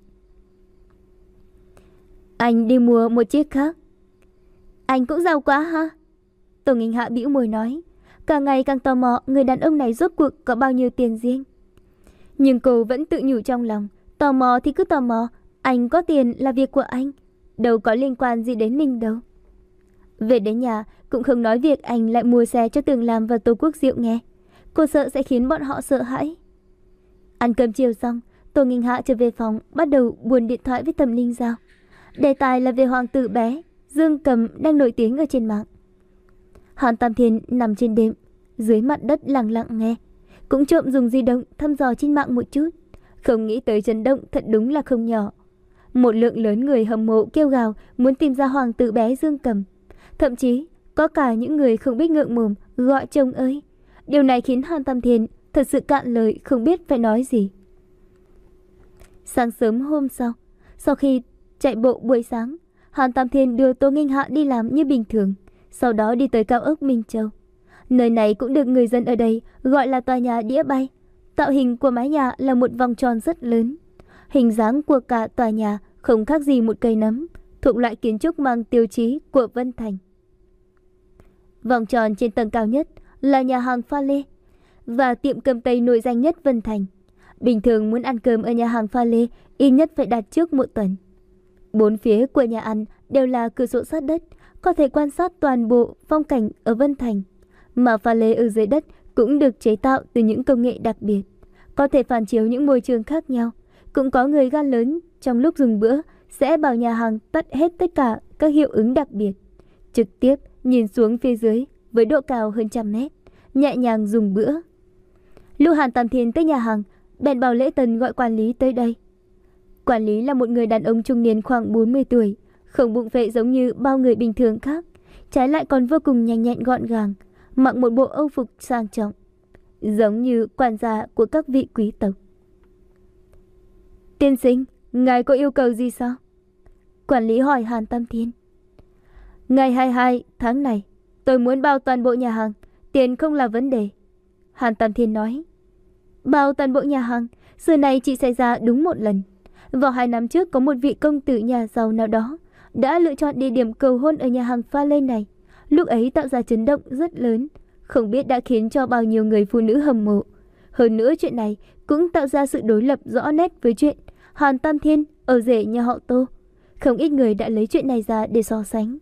Anh đi mua một chiếc khác. Anh cũng giàu quá ha? Tô Nghênh Hạ bĩu môi nói, càng ngày càng tò mò người đàn ông này rốt cuộc có bao nhiêu tiền riêng. Nhưng cô vẫn tự nhủ trong lòng, tò mò thì cứ tò mò, anh có tiền là việc của anh, đâu có liên quan gì đến mình đâu. Về đến nhà cũng không nói việc anh lại mua xe cho Tường Lam và Tô Quốc Diệu nghe, cô sợ sẽ khiến bọn họ sợ hãi. Ăn cơm chiều xong, Tô Nghênh Hạ trở về phòng, bắt đầu buồn điện thoại với Thẩm Linh Giao. Đề tài là về hoàng tử bé Dương Cầm đang nổi tiếng ở trên mạng. Hàn Tam Thiên nằm trên đệm dưới mặt đất lặng lặng nghe, cũng trộm dùng di động thăm dò trên mạng một chút, không nghĩ tới chấn động thật đúng là không nhỏ. Một lượng lớn người hâm mộ kêu gào muốn tìm ra hoàng tử bé Dương Cầm, thậm chí có cả những người không biết ngượng mồm gọi chồng ơi. Điều này khiến Hàn Tam Thiên thật sự cạn lời, không biết phải nói gì. Sáng sớm hôm sau, sau khi chạy bộ buổi sáng, Hàn Tam Thiên đưa Tô Nghênh Hạ đi làm như bình thường, sau đó đi tới cao ốc Minh Châu. Nơi này cũng được người dân ở đây gọi là tòa nhà đĩa bay. Tạo hình của mái nhà là một vòng tròn rất lớn. Hình dáng của cả tòa nhà không khác gì một cây nấm, thuộc loại kiến trúc mang tiêu chí của Vân Thành. Vòng tròn trên tầng cao nhất là nhà hàng pha lê và tiệm cơm Tây nổi danh nhất Vân Thành. Bình thường muốn ăn cơm ở nhà hàng pha lê ít nhất phải đặt trước một tuần. Bốn phía của nhà ăn đều là cửa sổ sát đất, có thể quan sát toàn bộ phong cảnh ở Vân Thành. Mà pha lê ở dưới đất cũng được chế tạo từ những công nghệ đặc biệt, có thể phản chiếu những môi trường khác nhau. Cũng có người gan lớn trong lúc dùng bữa sẽ bảo nhà hàng tắt hết tất cả các hiệu ứng đặc biệt, trực tiếp nhìn xuống phía dưới với độ cao hơn trăm mét, nhẹ nhàng dùng bữa. Lúc Hàn Tam Thiên tới nhà hàng, bèn bảo lễ tân gọi quản lý tới đây. Quản lý là một người đàn ông trung niên khoảng bốn mươi tuổi, không bụng phệ giống như bao người bình thường khác, trái lại còn vô cùng nhanh nhẹn gọn gàng, mặc một bộ âu phục sang trọng, giống như quản gia của các vị quý tộc. Tiên sinh, ngài có yêu cầu gì sao? Quản lý hỏi Hàn Tam Thiên. Ngày hai mươi hai tháng này, tôi muốn bao toàn bộ nhà hàng, tiền không là vấn đề. Hàn Tam Thiên nói. Bao toàn bộ nhà hàng, xưa này chỉ xảy ra đúng một lần. Vào hai năm trước có một vị công tử nhà giàu nào đó đã lựa chọn địa điểm cầu hôn ở nhà hàng pha lê này. Lúc ấy tạo ra chấn động rất lớn, không biết đã khiến cho bao nhiêu người phụ nữ hâm mộ. Hơn nữa chuyện này cũng tạo ra sự đối lập rõ nét với chuyện Hàn Tam Thiên ở rể nhà họ Tô. Không ít người đã lấy chuyện này ra để so sánh.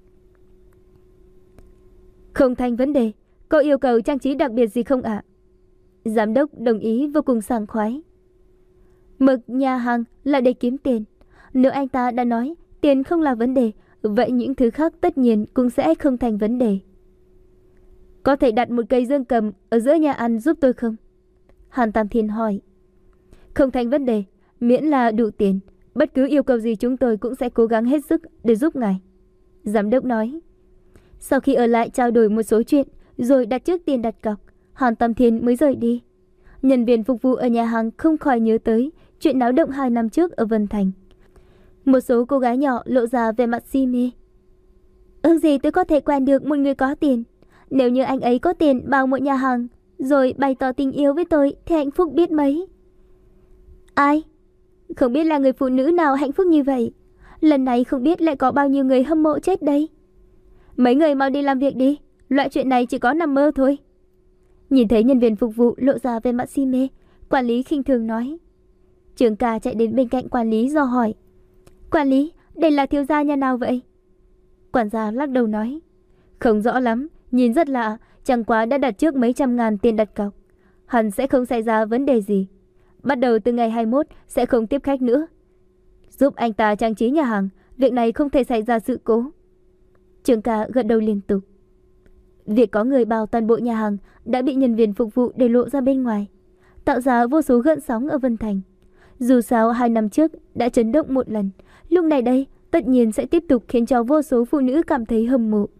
Không thành vấn đề, có yêu cầu trang trí đặc biệt gì không ạ? Giám đốc đồng ý vô cùng sảng khoái. Mực nhà hàng là để kiếm tiền. Nếu anh ta đã nói tiền không là vấn đề, vậy những thứ khác tất nhiên cũng sẽ không thành vấn đề. Có thể đặt một cây dương cầm ở giữa nhà ăn giúp tôi không? Hàn Tam Thiên hỏi. Không thành vấn đề, miễn là đủ tiền. Bất cứ yêu cầu gì chúng tôi cũng sẽ cố gắng hết sức để giúp ngài. Giám đốc nói. Sau khi ở lại trao đổi một số chuyện, rồi đặt trước tiền đặt cọc, Hàn Tam Thiên mới rời đi. Nhân viên phục vụ ở nhà hàng không khỏi nhớ tới chuyện náo động hai năm trước ở Vân Thành. Một số cô gái nhỏ lộ ra vẻ mặt si mê. Ước gì tôi có thể quen được một người có tiền. Nếu như anh ấy có tiền bao một nhà hàng, rồi bày tỏ tình yêu với tôi thì hạnh phúc biết mấy. Ai? Không biết là người phụ nữ nào hạnh phúc như vậy. Lần này không biết lại có bao nhiêu người hâm mộ chết đây. Mấy người mau đi làm việc đi, loại chuyện này chỉ có nằm mơ thôi. Nhìn thấy nhân viên phục vụ lộ ra vẻ mặt si mê, Quản lý khinh thường nói. Trường ca chạy đến bên cạnh quản lý dò hỏi. Quản lý, đây là thiếu gia nhà nào vậy? Quản gia lắc đầu nói. Không rõ lắm, nhìn rất lạ, chẳng quá đã đặt trước mấy trăm ngàn tiền đặt cọc. Hẳn sẽ không xảy ra vấn đề gì. Bắt đầu từ ngày hai mươi mốt sẽ không tiếp khách nữa. Giúp anh ta trang trí nhà hàng, việc này không thể xảy ra sự cố. Trường ca gật đầu liên tục. Việc có người bao toàn bộ nhà hàng đã bị nhân viên phục vụ để lộ ra bên ngoài, tạo ra vô số gợn sóng ở Vân Thành. Dù sao hai năm trước đã chấn động một lần, lúc này đây tất nhiên sẽ tiếp tục khiến cho vô số phụ nữ cảm thấy hâm mộ.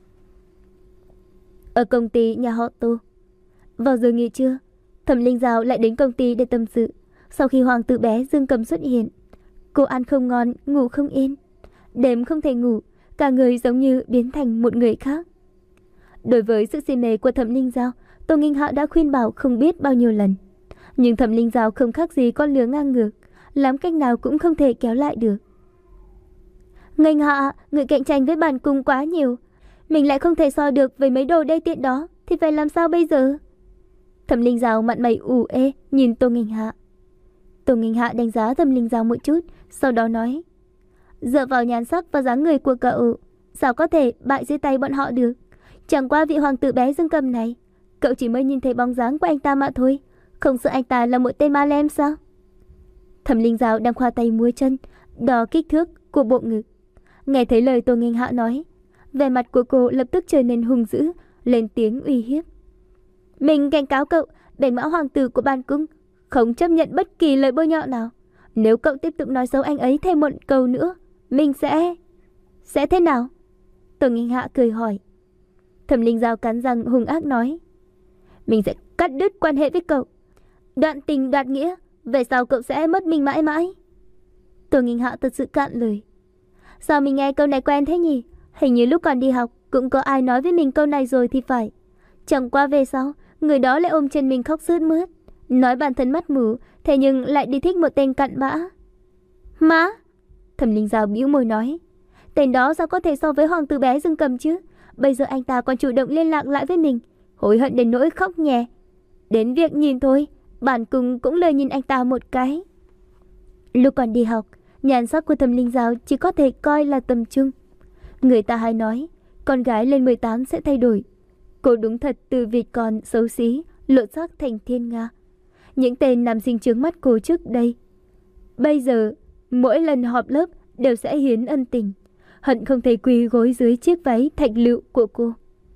Ở công ty nhà họ Tô, vào giờ nghỉ trưa, Thẩm Linh Giao lại đến công ty để tâm sự. Sau khi hoàng tử bé Dương Cầm xuất hiện, cô ăn không ngon, ngủ không yên, đêm không thể ngủ, cả người giống như biến thành một người khác. Đối với sự si mê của Thẩm Linh Giao, Tô Nghinh Hạ đã khuyên bảo không biết bao nhiêu lần, nhưng Thẩm Linh Giao không khác gì con lừa ngang ngược, làm cách nào cũng không thể kéo lại được. Nghinh Hạ, người cạnh tranh với bản cung quá nhiều, mình lại không thể so được với mấy đồ đê tiện đó, thì phải làm sao bây giờ? Thẩm Linh Giao mặt mày ủ ê nhìn Tô Nghinh Hạ. Tô Nghinh Hạ đánh giá Thẩm Linh Giao một chút, sau đó nói: dựa vào nhan sắc và dáng người của cậu, sao có thể bại dưới tay bọn họ được? Chẳng qua vị hoàng tử bé Dương Cầm này, cậu chỉ mới nhìn thấy bóng dáng của anh ta mà thôi, không sợ anh ta là một tên ma lem sao? Thẩm Linh Giao đang khoa tay múa chân đo kích thước của bộ ngực. Nghe thấy lời Tô Nghinh Hạ nói, vẻ mặt của cô lập tức trở nên hung dữ, lên tiếng uy hiếp. Mình cảnh cáo cậu, bạch mã hoàng tử của ban cung không chấp nhận bất kỳ lời bôi nhọ nào. Nếu cậu tiếp tục nói xấu anh ấy thêm một câu nữa, mình sẽ... Sẽ thế nào? Tô Nghinh Hạ cười hỏi. Thẩm Linh Giao cắn răng hung ác nói: mình sẽ cắt đứt quan hệ với cậu, đoạn tình đoạt nghĩa, về sau cậu sẽ mất mình mãi mãi. Tô Nghinh Hạ thật sự cạn lời. Sao mình nghe câu này quen thế nhỉ? Hình như lúc còn đi học cũng có ai nói với mình câu này rồi thì phải. Chẳng qua về sau, người đó lại ôm chân mình khóc sướt mướt, nói bản thân mắt mù, thế nhưng lại đi thích một tên cặn bã. Má! Thẩm Linh Giao bĩu môi nói: tên đó sao có thể so với hoàng tử bé Dương Cầm chứ? Bây giờ anh ta còn chủ động liên lạc lại với mình, hối hận đến nỗi khóc nhè. Đến việc nhìn thôi, bản cung cũng lời nhìn anh ta một cái. Lúc còn đi học, nhan sắc của Thẩm Linh Giao chỉ có thể coi là tầm trung. Người ta hay nói, con gái lên mười tám sẽ thay đổi. Cô đúng thật từ vịt con xấu xí, lột xác thành thiên nga. Những tên nam sinh trước mắt cô trước đây, bây giờ mỗi lần họp lớp đều sẽ hiến ân tình, hận không thể quỳ gối dưới chiếc váy thạch lựu của cô.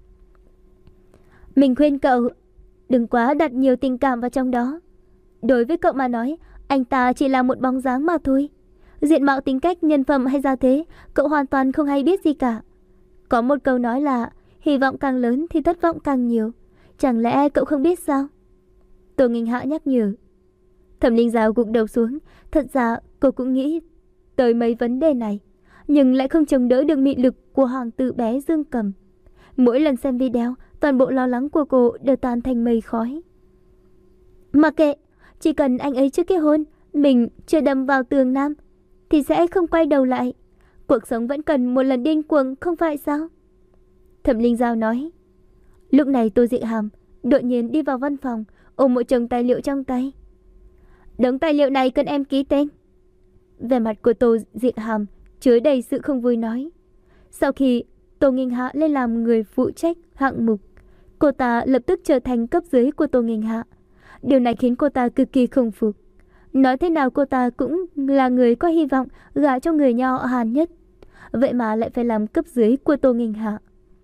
Mình khuyên cậu đừng quá đặt nhiều tình cảm vào trong đó. Đối với cậu mà nói, anh ta chỉ là một bóng dáng mà thôi. Diện mạo, tính cách, nhân phẩm hay gia thế, cậu hoàn toàn không hay biết gì cả. Có một câu nói là hy vọng càng lớn thì thất vọng càng nhiều. Chẳng lẽ cậu không biết sao? Tô Nghinh Hạ nhắc nhở. Thẩm Linh Giao gục đầu xuống. Thật ra cô cũng nghĩ tới mấy vấn đề này, nhưng lại không chống đỡ được mị lực của hoàng tử bé Dương Cầm. Mỗi lần xem video, toàn bộ lo lắng của cô đều tan thành mây khói. Mà kệ, chỉ cần anh ấy chưa kết hôn, mình chưa đâm vào tường nam, thì sẽ không quay đầu lại. Cuộc sống vẫn cần một lần điên cuồng, không phải sao? Thẩm Linh Giao nói. Lúc này Tô Dị Hàm đột nhiên đi vào văn phòng, ôm một chồng tài liệu trong tay. Đống tài liệu này cần em ký tên. Vẻ mặt của Tô Dị Hàm chứa đầy sự không vui nói. Sau khi Tô Nghinh Hạ lên làm người phụ trách hạng mục, cô ta lập tức trở thành cấp dưới của Tô Nghinh Hạ. Điều này khiến cô ta cực kỳ không phục. Nói thế nào cô ta cũng là người có hy vọng gả cho người nho Hàn nhất, vậy mà lại phải làm cấp dưới của Tô Nghinh Hạ.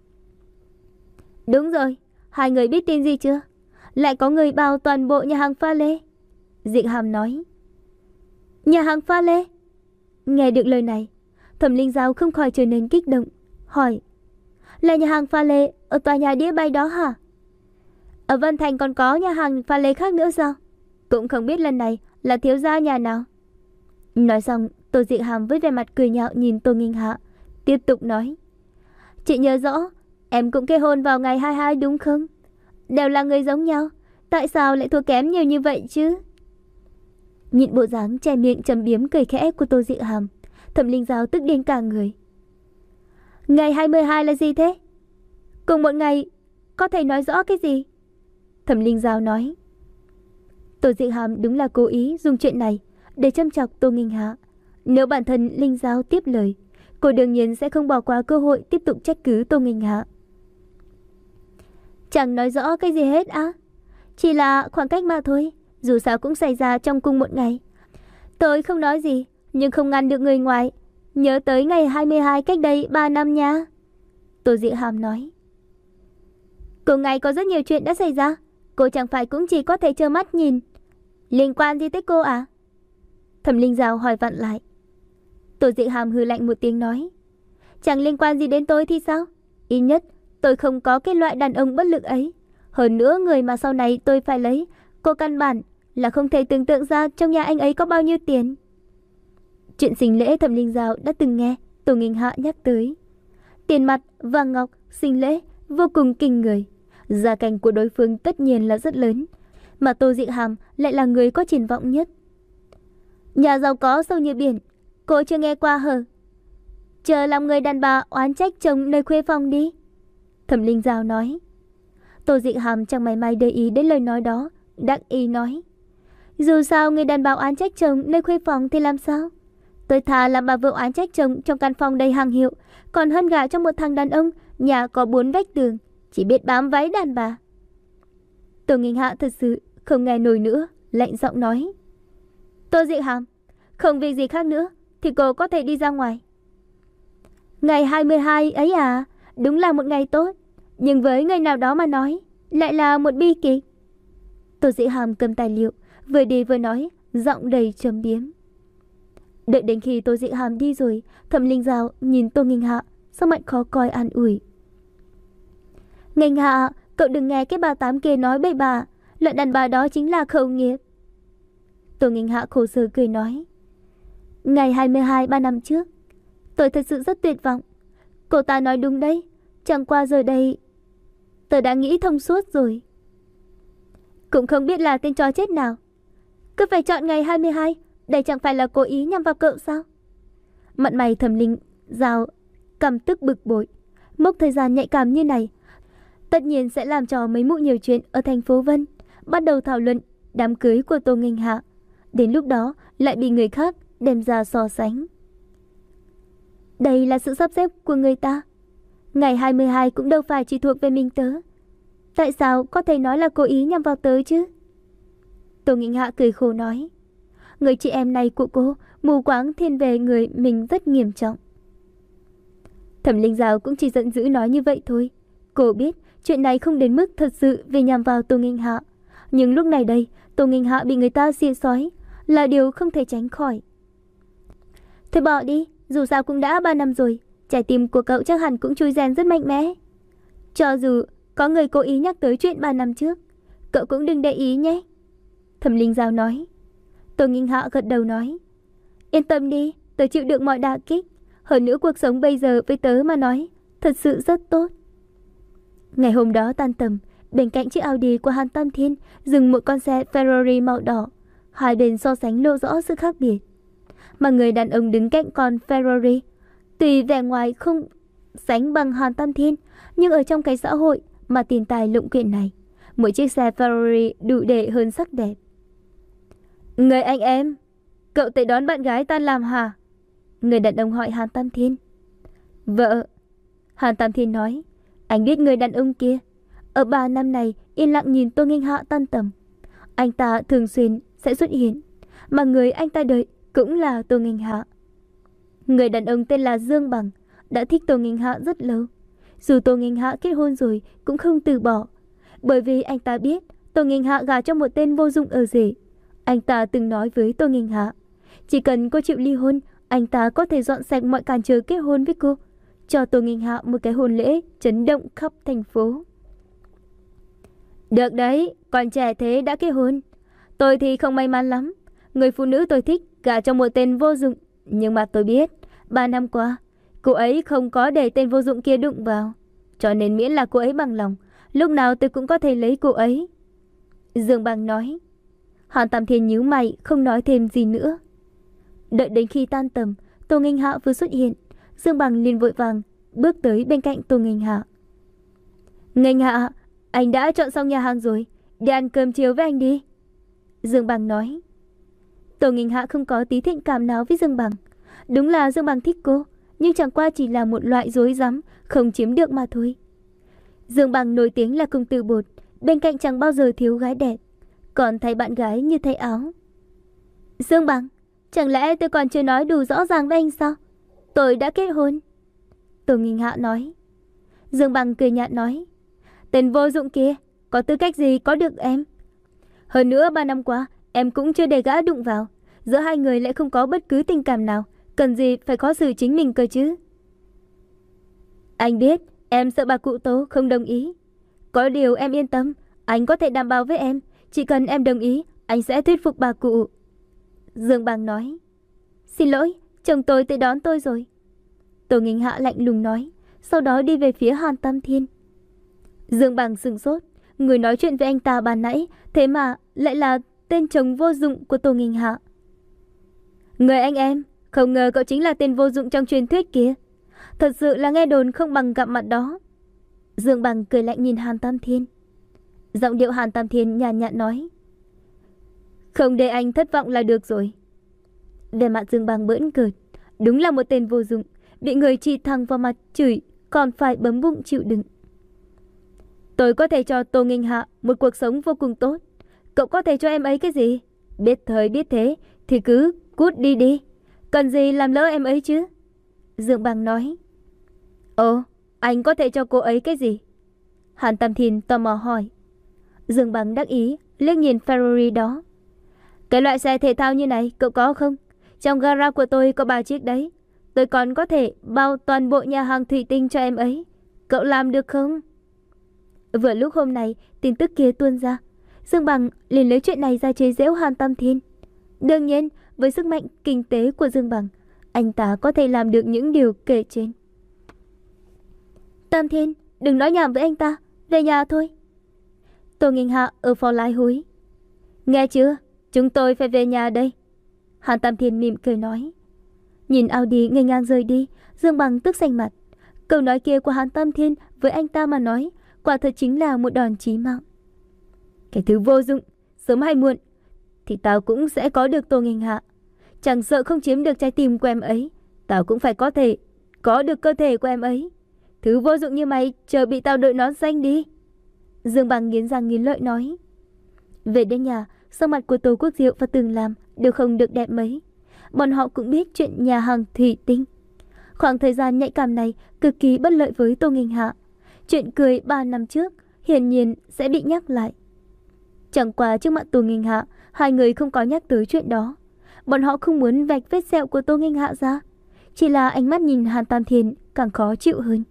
Đúng rồi, hai người biết tin gì chưa? Lại có người bao toàn bộ nhà hàng pha lê. Dị Hàm nói. Nhà hàng pha lê? Nghe được lời này, Thẩm Linh Giao không khỏi trở nên kích động, hỏi. Là nhà hàng pha lê ở tòa nhà đĩa bay đó hả? Ở Vân Thành còn có nhà hàng pha lê khác nữa sao? Cũng không biết lần này là thiếu gia nhà nào. Nói xong, Tô Dị Hàm với vẻ mặt cười nhạo nhìn Tô Nghinh Hạ, tiếp tục nói. Chị nhớ rõ, em cũng kết hôn vào ngày hai mươi hai đúng không? Đều là người giống nhau, tại sao lại thua kém nhiều như vậy chứ? Nhìn bộ dáng che miệng trầm biếm cười khẽ của Tô Dị Hàm, Thẩm Linh Giao tức điên cả người. Ngày hai mươi hai là gì thế? Cùng một ngày, có thể nói rõ cái gì? Thẩm Linh Giao nói. Tô Dịch Hàm đúng là cố ý dùng chuyện này để châm chọc Tô Nghênh Hạ. Nếu bản thân Linh Giao tiếp lời, cô đương nhiên sẽ không bỏ qua cơ hội tiếp tục trách cứ Tô Nghênh Hạ. Chẳng nói rõ cái gì hết á. Chỉ là khoảng cách mà thôi, dù sao cũng xảy ra trong cùng một ngày. Tôi không nói gì, nhưng không ngăn được người ngoài nhớ tới ngày hai mươi hai cách đây ba năm nha. Tô Dịch Hàm nói. Cùng ngày có rất nhiều chuyện đã xảy ra, cô chẳng phải cũng chỉ có thể trơ mắt nhìn. Liên quan gì tới cô à? Thẩm Linh Giao hỏi vặn lại. Tô Dịch Hàm hừ lạnh một tiếng nói. Chẳng liên quan gì đến tôi thì sao? Ít nhất tôi không có cái loại đàn ông bất lực ấy. Hơn nữa người mà sau này tôi phải lấy, cô căn bản là không thể tưởng tượng ra trong nhà anh ấy có bao nhiêu tiền. Chuyện sinh lễ Thẩm Linh Giao đã từng nghe Tô Nghênh Hạ nhắc tới. Tiền mặt, vàng ngọc, sinh lễ vô cùng kinh người. Gia cảnh của đối phương tất nhiên là rất lớn, mà Tô Dịch Hàm lại là người có triển vọng nhất. Nhà giàu có sâu như biển, cô chưa nghe qua hả? Chờ làm người đàn bà oán trách chồng nơi khuê phòng đi. Thẩm Linh Giao nói. Tô Dịch Hàm chẳng mảy may để ý đến lời nói đó, đắc ý nói. Dù sao người đàn bà oán trách chồng nơi khuê phòng thì làm sao? Tôi thà làm bà vợ oán trách chồng trong căn phòng đầy hàng hiệu, còn hơn gả cho một thằng đàn ông nhà có bốn vách tường, chỉ biết bám váy đàn bà. Tô Nghênh Hạ thật sự không nghe nổi nữa, lạnh giọng nói. Tô Dịch Hàm, không việc gì khác nữa thì cô có thể đi ra ngoài. Ngày hai mươi hai ấy à, đúng là một ngày tốt, nhưng với người nào đó mà nói lại là một bi kịch. Tô Dịch Hàm cầm tài liệu, vừa đi vừa nói, giọng đầy trầm biếm. Đợi đến khi Tô Dịch Hàm đi rồi, Thẩm Linh Giao nhìn Tô Nghênh Hạ, sắc mặt khó coi an ủi. Nghênh Hạ, cậu đừng nghe cái bà tám kia nói bậy bạ, loại đàn bà đó chính là khẩu nghiệp. Tô Nghênh Hạ khổ sở cười nói. Ngày hai mươi hai ba năm trước, tôi thật sự rất tuyệt vọng. Cô ta nói đúng đấy, chẳng qua giờ đây tôi đã nghĩ thông suốt rồi. Cũng không biết là tên chó chết nào cứ phải chọn ngày hai mươi hai, đây chẳng phải là cố ý nhằm vào cậu sao? Mặt mày Thẩm Linh Giao căm tức bực bội. Mốc thời gian nhạy cảm như này tất nhiên sẽ làm cho mấy mụ nhiều chuyện ở thành phố Vân bắt đầu thảo luận đám cưới của Tô Nghênh Hạ. Đến lúc đó lại bị người khác đem ra so sánh. Đây là sự sắp xếp của người ta. Ngày hai mươi hai cũng đâu phải chỉ thuộc về mình tớ. Tại sao có thể nói là cố ý nhằm vào tớ chứ? Tô Nghênh Hạ cười khổ nói. Người chị em này của cô mù quáng thiên về người mình rất nghiêm trọng. Thẩm Linh Giao cũng chỉ giận dữ nói như vậy thôi. Cô biết chuyện này không đến mức thật sự vì nhằm vào Tô Nghênh Hạ, nhưng lúc này đây Tô Nghênh Hạ bị người ta xìa xói là điều không thể tránh khỏi. Thôi bỏ đi, dù sao cũng đã ba năm rồi, trái tim của cậu chắc hẳn cũng chui rèn rất mạnh mẽ. Cho dù có người cố ý nhắc tới chuyện ba năm trước, cậu cũng đừng để ý nhé. Thẩm Linh Giao nói. Tô Nghênh Hạ gật đầu nói. Yên tâm đi, tớ chịu được mọi đả kích. Hơn nữa cuộc sống bây giờ với tớ mà nói thật sự rất tốt. Ngày hôm đó tan tầm, bên cạnh chiếc Audi của Hàn Tam Thiên dừng một con xe Ferrari màu đỏ. Hai bên so sánh lộ rõ sự khác biệt. Mà người đàn ông đứng cạnh con Ferrari, tuy vẻ ngoài không sánh bằng Hàn Tam Thiên, nhưng ở trong cái xã hội mà tiền tài lụng kiện này, mỗi chiếc xe Ferrari đủ để hơn sắc đẹp. Người anh em, cậu tới đón bạn gái tan làm hả? Người đàn ông hỏi Hàn Tam Thiên. Vợ. Hàn Tam Thiên nói. Anh biết người đàn ông kia ở ba năm này yên lặng nhìn Tô Nghênh Hạ tan tầm. Anh ta thường xuyên sẽ xuất hiện, mà người anh ta đợi cũng là Tô Nghênh Hạ. Người đàn ông tên là Dương Bằng đã thích Tô Nghênh Hạ rất lâu. Dù Tô Nghênh Hạ kết hôn rồi cũng không từ bỏ, bởi vì anh ta biết Tô Nghênh Hạ gả cho một tên vô dụng ở rể. Anh ta từng nói với Tô Nghênh Hạ, chỉ cần cô chịu ly hôn, anh ta có thể dọn sạch mọi cản trở kết hôn với cô, cho Tô Nghênh Hạ một cái hôn lễ chấn động khắp thành phố. Được đấy, còn trẻ thế đã kết hôn. Tôi thì không may mắn lắm. Người phụ nữ tôi thích gả cho một tên vô dụng. Nhưng mà tôi biết, ba năm qua, cô ấy không có để tên vô dụng kia đụng vào. Cho nên miễn là cô ấy bằng lòng, lúc nào tôi cũng có thể lấy cô ấy. Dương Bằng nói. Hàn Tam Thiên nhíu mày, không nói thêm gì nữa. Đợi đến khi tan tầm, Tô Nghênh Hạ vừa xuất hiện, Dương Bằng liền vội vàng bước tới bên cạnh Tô Nghênh Hạ. Nghênh Hạ, anh đã chọn xong nhà hàng rồi, đi ăn cơm chiều với anh đi. Dương Bằng nói. Tô Nghinh Hạ không có tí thiện cảm nào với Dương Bằng. Đúng là Dương Bằng thích cô, nhưng chẳng qua chỉ là một loại rối rắm, không chiếm được mà thôi. Dương Bằng nổi tiếng là công tử bột, bên cạnh chẳng bao giờ thiếu gái đẹp, còn thấy bạn gái như thay áo. Dương Bằng, chẳng lẽ tôi còn chưa nói đủ rõ ràng với anh sao? Tôi đã kết hôn. Tô Nghinh Hạ nói. Dương Bằng cười nhạt nói. Tên vô dụng kia, có tư cách gì có được em? Hơn nữa ba năm qua, em cũng chưa để gã đụng vào. Giữa hai người lại không có bất cứ tình cảm nào, cần gì phải khó xử chính mình cơ chứ? Anh biết, em sợ bà cụ Tố không đồng ý. Có điều em yên tâm, anh có thể đảm bảo với em, chỉ cần em đồng ý, anh sẽ thuyết phục bà cụ. Dương Bằng nói. Xin lỗi, chồng tôi tới đón tôi rồi. Tô Nghinh Hạ lạnh lùng nói, sau đó đi về phía Hàn Tam Thiên. Dương Bằng sửng sốt, người nói chuyện với anh ta ban nãy, thế mà lại là tên chồng vô dụng của Tô Nghinh Hạ. Người anh em, không ngờ cậu chính là tên vô dụng trong truyền thuyết kia. Thật sự là nghe đồn không bằng gặp mặt đó. Dương Bằng cười lạnh nhìn Hàn Tam Thiên. Giọng điệu Hàn Tam Thiên nhàn nhạt nói. Không để anh thất vọng là được rồi. Về mặt Dương Bằng bỡn cợt, đúng là một tên vô dụng, bị người chỉ thẳng vào mặt chửi, còn phải bấm bụng chịu đựng. Tôi có thể cho Tô Nghinh Hạ một cuộc sống vô cùng tốt. Cậu có thể cho em ấy cái gì? Biết thời biết thế thì cứ cút đi đi. Cần gì làm lỡ em ấy chứ? Dương Bằng nói. Ồ, anh có thể cho cô ấy cái gì? Hàn Tam Thiên tò mò hỏi. Dương Bằng đắc ý liếc nhìn Ferrari đó. Cái loại xe thể thao như này cậu có không? Trong gara của tôi có ba chiếc đấy. Tôi còn có thể bao toàn bộ nhà hàng thủy tinh cho em ấy. Cậu làm được không? Vừa lúc hôm nay tin tức kia tuôn ra, Dương Bằng liền lấy chuyện này ra chế giễu Hàn Tam Thiên. Đương nhiên, với sức mạnh kinh tế của Dương Bằng, anh ta có thể làm được những điều kể trên. Tam Thiên, đừng nói nhảm với anh ta, về nhà thôi. Tô Nghinh Hạ ở phò lái hối. Nghe chưa, chúng tôi phải về nhà đây. Hàn Tam Thiên mỉm cười nói. Nhìn Audi nghênh ngang rời đi, Dương Bằng tức xanh mặt. Câu nói kia của Hàn Tam Thiên với anh ta mà nói, quả thật chính là một đòn chí mạng. Cái thứ vô dụng, sớm hay muộn thì tao cũng sẽ có được Tô Nghinh Hạ. Chẳng sợ không chiếm được trái tim của em ấy, tao cũng phải có thể có được cơ thể của em ấy. Thứ vô dụng như mày, chờ bị tao đội nón xanh đi. Dương Bằng nghiến răng nghiến lợi nói. Về đến nhà, sắc mặt của Tô Quốc Diệu và Tường Lam đều không được đẹp mấy. Bọn họ cũng biết chuyện nhà hàng thủy tinh. Khoảng thời gian nhạy cảm này cực kỳ bất lợi với Tô Nghinh Hạ. Chuyện cười ba năm trước hiển nhiên sẽ bị nhắc lại. Chẳng qua trước mặt Tô Nghinh Hạ, hai người không có nhắc tới chuyện đó. Bọn họ không muốn vạch vết sẹo của Tô Nghinh Hạ ra, chỉ là ánh mắt nhìn Hàn Tam Thiên càng khó chịu hơn.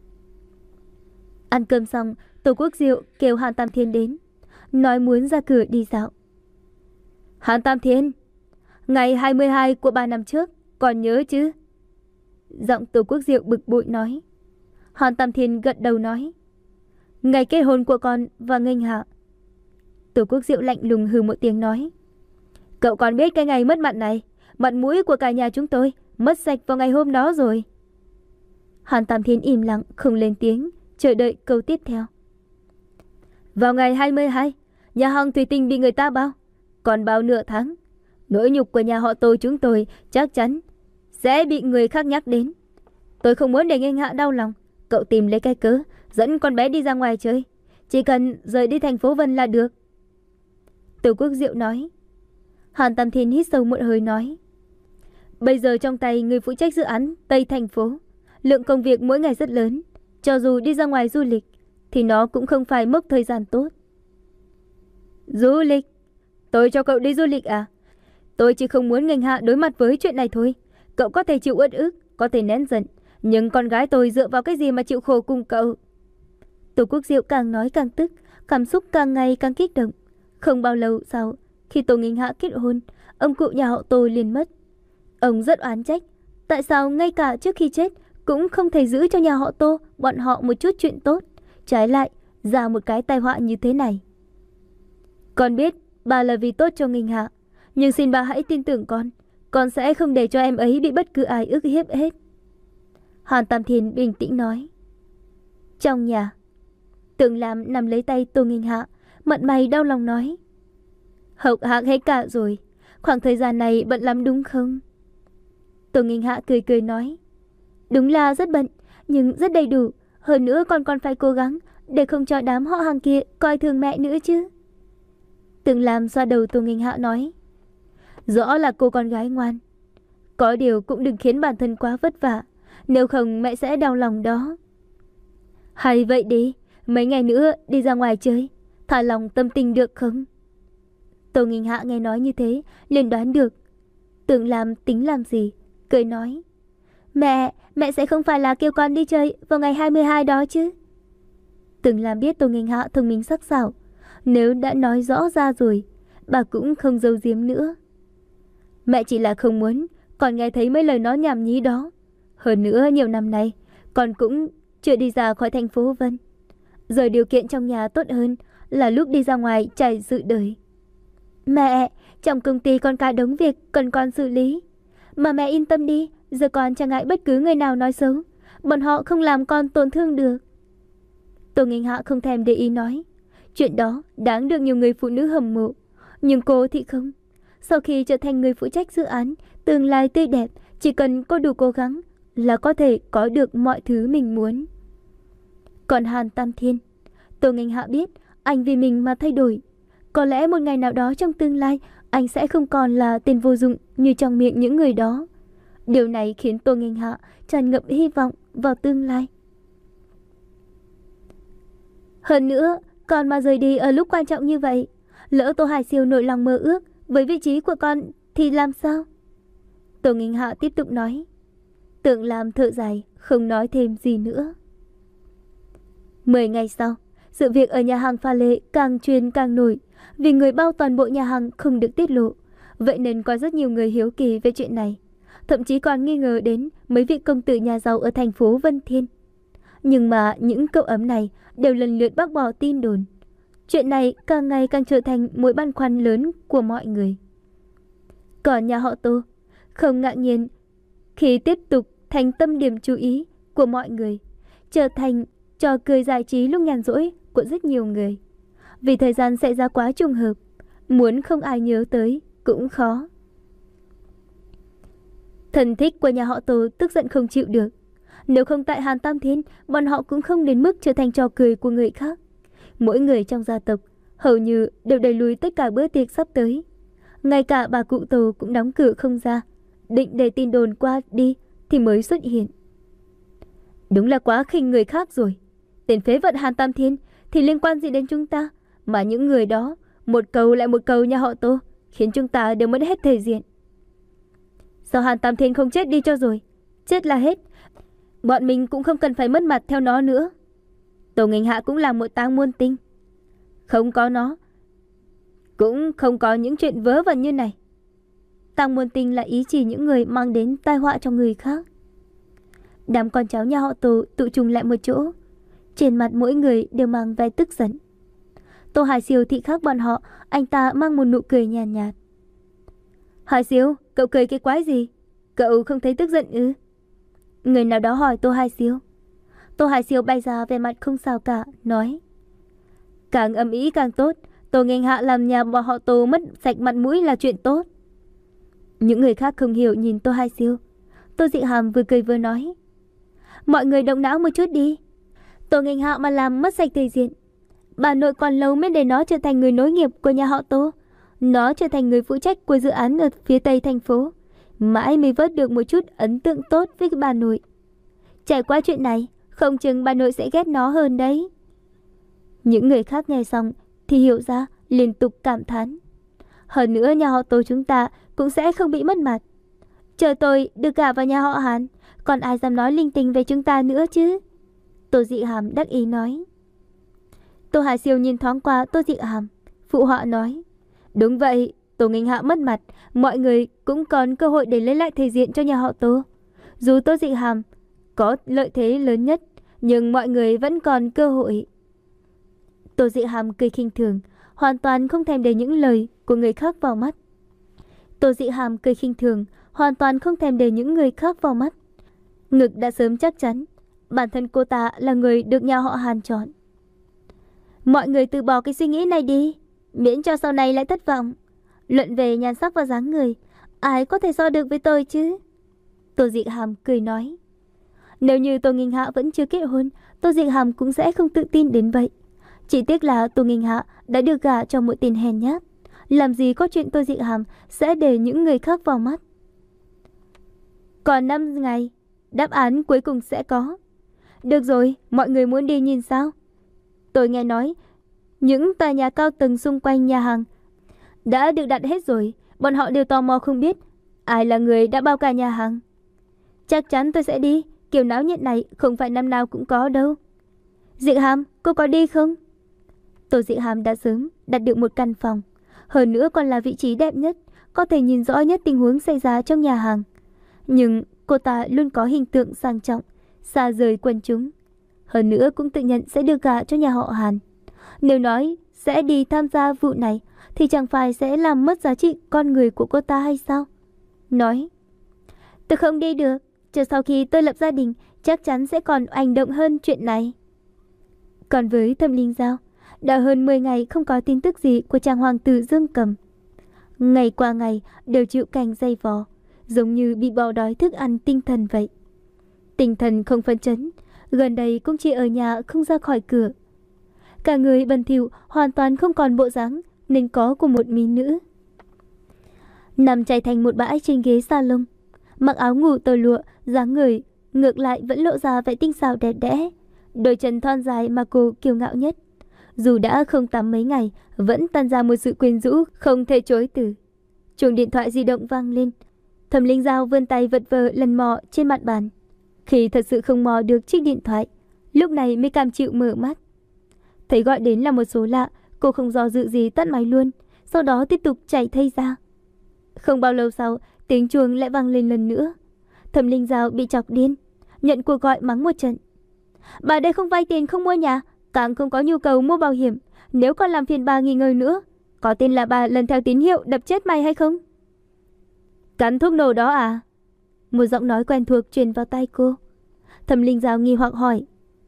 Ăn cơm xong, Tô Quốc Diệu kêu Hàn Tam Thiên đến, nói muốn ra cửa đi dạo. Hàn Tam Thiên, ngày hai mươi hai của ba năm trước, còn nhớ chứ? Giọng Tô Quốc Diệu bực bội nói. Hàn Tam Thiên gật đầu nói. Ngày kết hôn của con và Nghinh Hạ. Tô Quốc Diệu lạnh lùng hừ một tiếng nói. Cậu còn biết cái ngày mất mặt này, mặt mũi của cả nhà chúng tôi mất sạch vào ngày hôm đó rồi. Hàn Tam Thiên im lặng không lên tiếng, chờ đợi câu tiếp theo. Vào ngày hai mươi hai, nhà hàng thủy tinh bị người ta bao, còn bao nửa tháng. Nỗi nhục của nhà họ Tô chúng tôi chắc chắn sẽ bị người khác nhắc đến. Tôi không muốn để Nghinh Hạ đau lòng. Cậu tìm lấy cái cớ dẫn con bé đi ra ngoài chơi, chỉ cần rời đi thành phố Vân là được. Tô Quốc Diệu nói. Hàn Tam Thiên hít sâu một hơi nói. Bây giờ trong tay người phụ trách dự án Tây thành phố, lượng công việc mỗi ngày rất lớn. Cho dù đi ra ngoài du lịch thì nó cũng không phải mốc thời gian tốt. Du lịch? Tôi cho cậu đi du lịch à? Tôi chỉ không muốn Nghinh Hạ đối mặt với chuyện này thôi. Cậu có thể chịu uất ức, có thể nén giận, nhưng con gái tôi dựa vào cái gì mà chịu khổ cùng cậu? Tô Quốc Diệu càng nói càng tức, cảm xúc càng ngày càng kích động. Không bao lâu sau, khi Tô Nghinh Hạ kết hôn, ông cụ nhà họ Tô liền mất. Ông rất oán trách, tại sao ngay cả trước khi chết cũng không thể giữ cho nhà họ Tô bọn họ một chút chuyện tốt, trái lại ra một cái tai họa như thế này. Con biết bà là vì tốt cho Nghinh Hạ, nhưng xin bà hãy tin tưởng con, con sẽ không để cho em ấy bị bất cứ ai ức hiếp hết. Hàn Tam Thiên bình tĩnh nói. Trong nhà, Tường Lam nằm lấy tay Tô Nghinh Hạ, mặt mày đau lòng nói. Hộc hạc hết cả rồi. Khoảng thời gian này bận lắm đúng không? Tô Nghênh Hạ cười cười nói. Đúng là rất bận, nhưng rất đầy đủ. Hơn nữa con còn phải cố gắng để không cho đám họ hàng kia coi thường mẹ nữa chứ. Từng làm xoa đầu Tô Nghênh Hạ nói. Rõ là cô con gái ngoan. Có điều cũng đừng khiến bản thân quá vất vả, nếu không mẹ sẽ đau lòng đó. Hay vậy đi, mấy ngày nữa đi ra ngoài chơi, thả lòng tâm tình được không? Tô Nghênh Hạ nghe nói như thế, liền đoán được Tưởng Lam tính làm gì, cười nói. Mẹ, mẹ sẽ không phải là kêu con đi chơi vào ngày hai mươi hai đó chứ? Tưởng Lam biết Tô Nghênh Hạ thông minh sắc sảo, nếu đã nói rõ ra rồi, bà cũng không giấu giếm nữa. Mẹ chỉ là không muốn còn nghe thấy mấy lời nói nhảm nhí đó. Hơn nữa nhiều năm nay con cũng chưa đi ra khỏi thành phố Vân. Giờ điều kiện trong nhà tốt hơn, là lúc đi ra ngoài trải sự đời. Mẹ, trong công ty còn cả đống việc cần con xử lý. Mà mẹ yên tâm đi, giờ con chẳng ngại bất cứ người nào nói xấu, bọn họ không làm con tổn thương được. Tô Nghênh Hạ không thèm để ý nói. Chuyện đó đáng được nhiều người phụ nữ hâm mộ, nhưng cô thì không. Sau khi trở thành người phụ trách dự án, tương lai tươi đẹp, chỉ cần cô đủ cố gắng là có thể có được mọi thứ mình muốn. Còn Hàn Tam Thiên, Tô Nghênh Hạ biết anh vì mình mà thay đổi. Có lẽ một ngày nào đó trong tương lai, anh sẽ không còn là tên vô dụng như trong miệng những người đó. Điều này khiến Tô Nghênh Hạ tràn ngập hy vọng vào tương lai. Hơn nữa, còn mà rời đi ở lúc quan trọng như vậy, lỡ Tô Hải Siêu nổi lòng mơ ước với vị trí của con thì làm sao? Tô Nghênh Hạ tiếp tục nói. Tưởng Lam thở dài, không nói thêm gì nữa. Mười ngày sau, sự việc ở nhà hàng Pha Lê càng truyền càng nổi, vì người bao toàn bộ nhà hàng không được tiết lộ. Vậy nên có rất nhiều người hiếu kỳ về chuyện này, thậm chí còn nghi ngờ đến mấy vị công tử nhà giàu ở thành phố Vân Thiên. Nhưng mà những cậu ấm này đều lần lượt bác bỏ tin đồn. Chuyện này càng ngày càng trở thành mối băn khoăn lớn của mọi người. Còn nhà họ Tô không ngạc nhiên khi tiếp tục thành tâm điểm chú ý của mọi người, trở thành trò cười giải trí lúc nhàn rỗi của rất nhiều người. Vì thời gian xảy ra quá trùng hợp, muốn không ai nhớ tới cũng khó. Thần thích của nhà họ Tô tức giận không chịu được. Nếu không tại Hàn Tam Thiên, bọn họ cũng không đến mức trở thành trò cười của người khác. Mỗi người trong gia tộc hầu như đều đẩy lùi tất cả bữa tiệc sắp tới. Ngay cả bà cụ Tô cũng đóng cửa không ra, định để tin đồn qua đi thì mới xuất hiện. Đúng là quá khinh người khác rồi. Tên phế vật Hàn Tam Thiên thì liên quan gì đến chúng ta? Mà những người đó một câu lại một câu nhà họ Tô, khiến chúng ta đều mất hết thể diện. Sao Hàn Tam Thiên không chết đi cho rồi? Chết là hết, bọn mình cũng không cần phải mất mặt theo nó nữa. Tô Nghênh Hạ cũng là một tang muôn tinh. Không có nó, cũng không có những chuyện vớ vẩn như này. Tang muôn tinh là ý chỉ những người mang đến tai họa cho người khác. Đám con cháu nhà họ Tô tụ chung lại một chỗ, trên mặt mỗi người đều mang vẻ tức giận. Tô Hải Siêu thị khác bọn họ, anh ta mang một nụ cười nhàn nhạt, nhạt. Hải Siêu, cậu cười cái quái gì? Cậu không thấy tức giận ư? Người nào đó hỏi Tô Hải Siêu. Tô Hải Siêu bay ra về mặt không sao cả, nói. Càng ầm ĩ càng tốt, Tô Nghênh Hạ làm nhà bọn họ Tô mất sạch mặt mũi là chuyện tốt. Những người khác không hiểu nhìn Tô Hải Siêu. Tô Dị Hàm vừa cười vừa nói. Mọi người động não một chút đi. Tô Nghênh Hạ mà làm mất sạch thể diện, bà nội còn lâu mới để nó trở thành người nối nghiệp của nhà họ Tô. Nó trở thành người phụ trách của dự án ở phía tây thành phố, mãi mới vớt được một chút ấn tượng tốt với bà nội. Trải qua chuyện này, không chừng bà nội sẽ ghét nó hơn đấy. Những người khác nghe xong thì hiểu ra, liên tục cảm thán. Hơn nữa nhà họ Tô chúng ta cũng sẽ không bị mất mặt. Chờ tôi được gả vào nhà họ Hàn, còn ai dám nói linh tinh về chúng ta nữa chứ? Tô Dị Hàm đắc ý nói. Tô Hải Siêu nhìn thoáng qua Tô Dị Hàm, phụ họa nói. Đúng vậy, Tô Nghênh Hạ mất mặt, mọi người cũng còn cơ hội để lấy lại thể diện cho nhà họ Tô. Dù Tô Dị Hàm có lợi thế lớn nhất, nhưng mọi người vẫn còn cơ hội. Tô Dị Hàm cười khinh thường, hoàn toàn không thèm để những lời của người khác vào mắt. Tô Dị Hàm cười khinh thường, hoàn toàn không thèm để những người khác vào mắt. Ngực đã sớm chắc chắn, bản thân cô ta là người được nhà họ Hàn chọn. Mọi người từ bỏ cái suy nghĩ này đi, miễn cho sau này lại thất vọng. Luận về nhan sắc và dáng người, ai có thể so được với tôi chứ? Tô Dịch Hàm cười nói. Nếu như Tô Nghinh Hạ vẫn chưa kết hôn, Tô Dịch Hàm cũng sẽ không tự tin đến vậy. Chỉ tiếc là Tô Nghinh Hạ đã được gả cho một tên hèn nhát. Làm gì có chuyện Tô Dịch Hàm sẽ để những người khác vào mắt. Còn năm ngày, đáp án cuối cùng sẽ có. Được rồi, mọi người muốn đi nhìn sao? Tôi nghe nói những tòa nhà cao tầng xung quanh nhà hàng đã được đặt hết rồi. Bọn họ đều tò mò không biết ai là người đã bao cả nhà hàng. Chắc chắn tôi sẽ đi. Kiểu náo nhiệt này không phải năm nào cũng có đâu. Dịch Hàm, cô có đi không? Tô Dịch Hàm đã sớm đặt được một căn phòng, hơn nữa còn là vị trí đẹp nhất, có thể nhìn rõ nhất tình huống xảy ra trong nhà hàng. Nhưng cô ta luôn có hình tượng sang trọng, xa rời quần chúng. Hơn nữa cũng tự nhận sẽ được gả cho nhà họ Hàn. Nếu nói sẽ đi tham gia vụ này thì chẳng phải sẽ làm mất giá trị con người của cô ta hay sao? Nói, tôi không đi được. Chờ sau khi tôi lập gia đình, chắc chắn sẽ còn hành động hơn chuyện này. Còn với Thẩm Linh Giao, đã hơn mười ngày không có tin tức gì của chàng hoàng tử Dương Cầm. Ngày qua ngày đều chịu cảnh dày vò, giống như bị bỏ đói thức ăn tinh thần vậy. Tinh thần không phấn chấn, gần đây cũng chỉ ở nhà không ra khỏi cửa. Cả người bẩn thỉu, hoàn toàn không còn bộ dáng nên có của một mỹ nữ. Nằm chảy thành một bãi trên ghế salon, mặc áo ngủ tơ lụa, dáng người ngược lại vẫn lộ ra vẻ tinh xảo đẹp đẽ. Đôi chân thon dài mà cô kiêu ngạo nhất, dù đã không tắm mấy ngày, vẫn tan ra một sự quyến rũ không thể chối từ. Chuông điện thoại di động vang lên. Thẩm Linh Giao vươn tay vật vờ lần mò trên mặt bàn. Khi thật sự không mò được chiếc điện thoại, lúc này mới cam chịu mở mắt. Thấy gọi đến là một số lạ, cô không do dự gì tắt máy luôn, sau đó tiếp tục chạy thay ra. Không bao lâu sau, tiếng chuông lại vang lên lần nữa. Thẩm Linh Giao bị chọc điên, nhận cuộc gọi mắng một trận. Bà đây không vay tiền, không mua nhà, càng không có nhu cầu mua bảo hiểm. Nếu còn làm phiền bà nghi ngờ nữa, có tin là bà lần theo tín hiệu đập chết mày hay không? Cắn thuốc nổ đó à? Một giọng nói quen thuộc truyền vào tai cô. Thẩm Linh Giao nghi hoặc hỏi.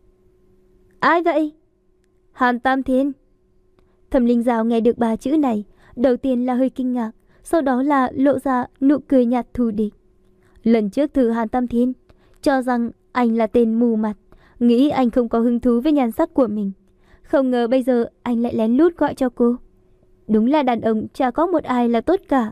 Ai vậy? Hàn Tam Thiên. Thẩm Linh Giao nghe được ba chữ này, đầu tiên là hơi kinh ngạc, sau đó là lộ ra nụ cười nhạt thù địch. Lần trước thử Hàn Tam Thiên, cho rằng anh là tên mù mặt, nghĩ anh không có hứng thú với nhan sắc của mình. Không ngờ bây giờ anh lại lén lút gọi cho cô. Đúng là đàn ông chả có một ai là tốt cả.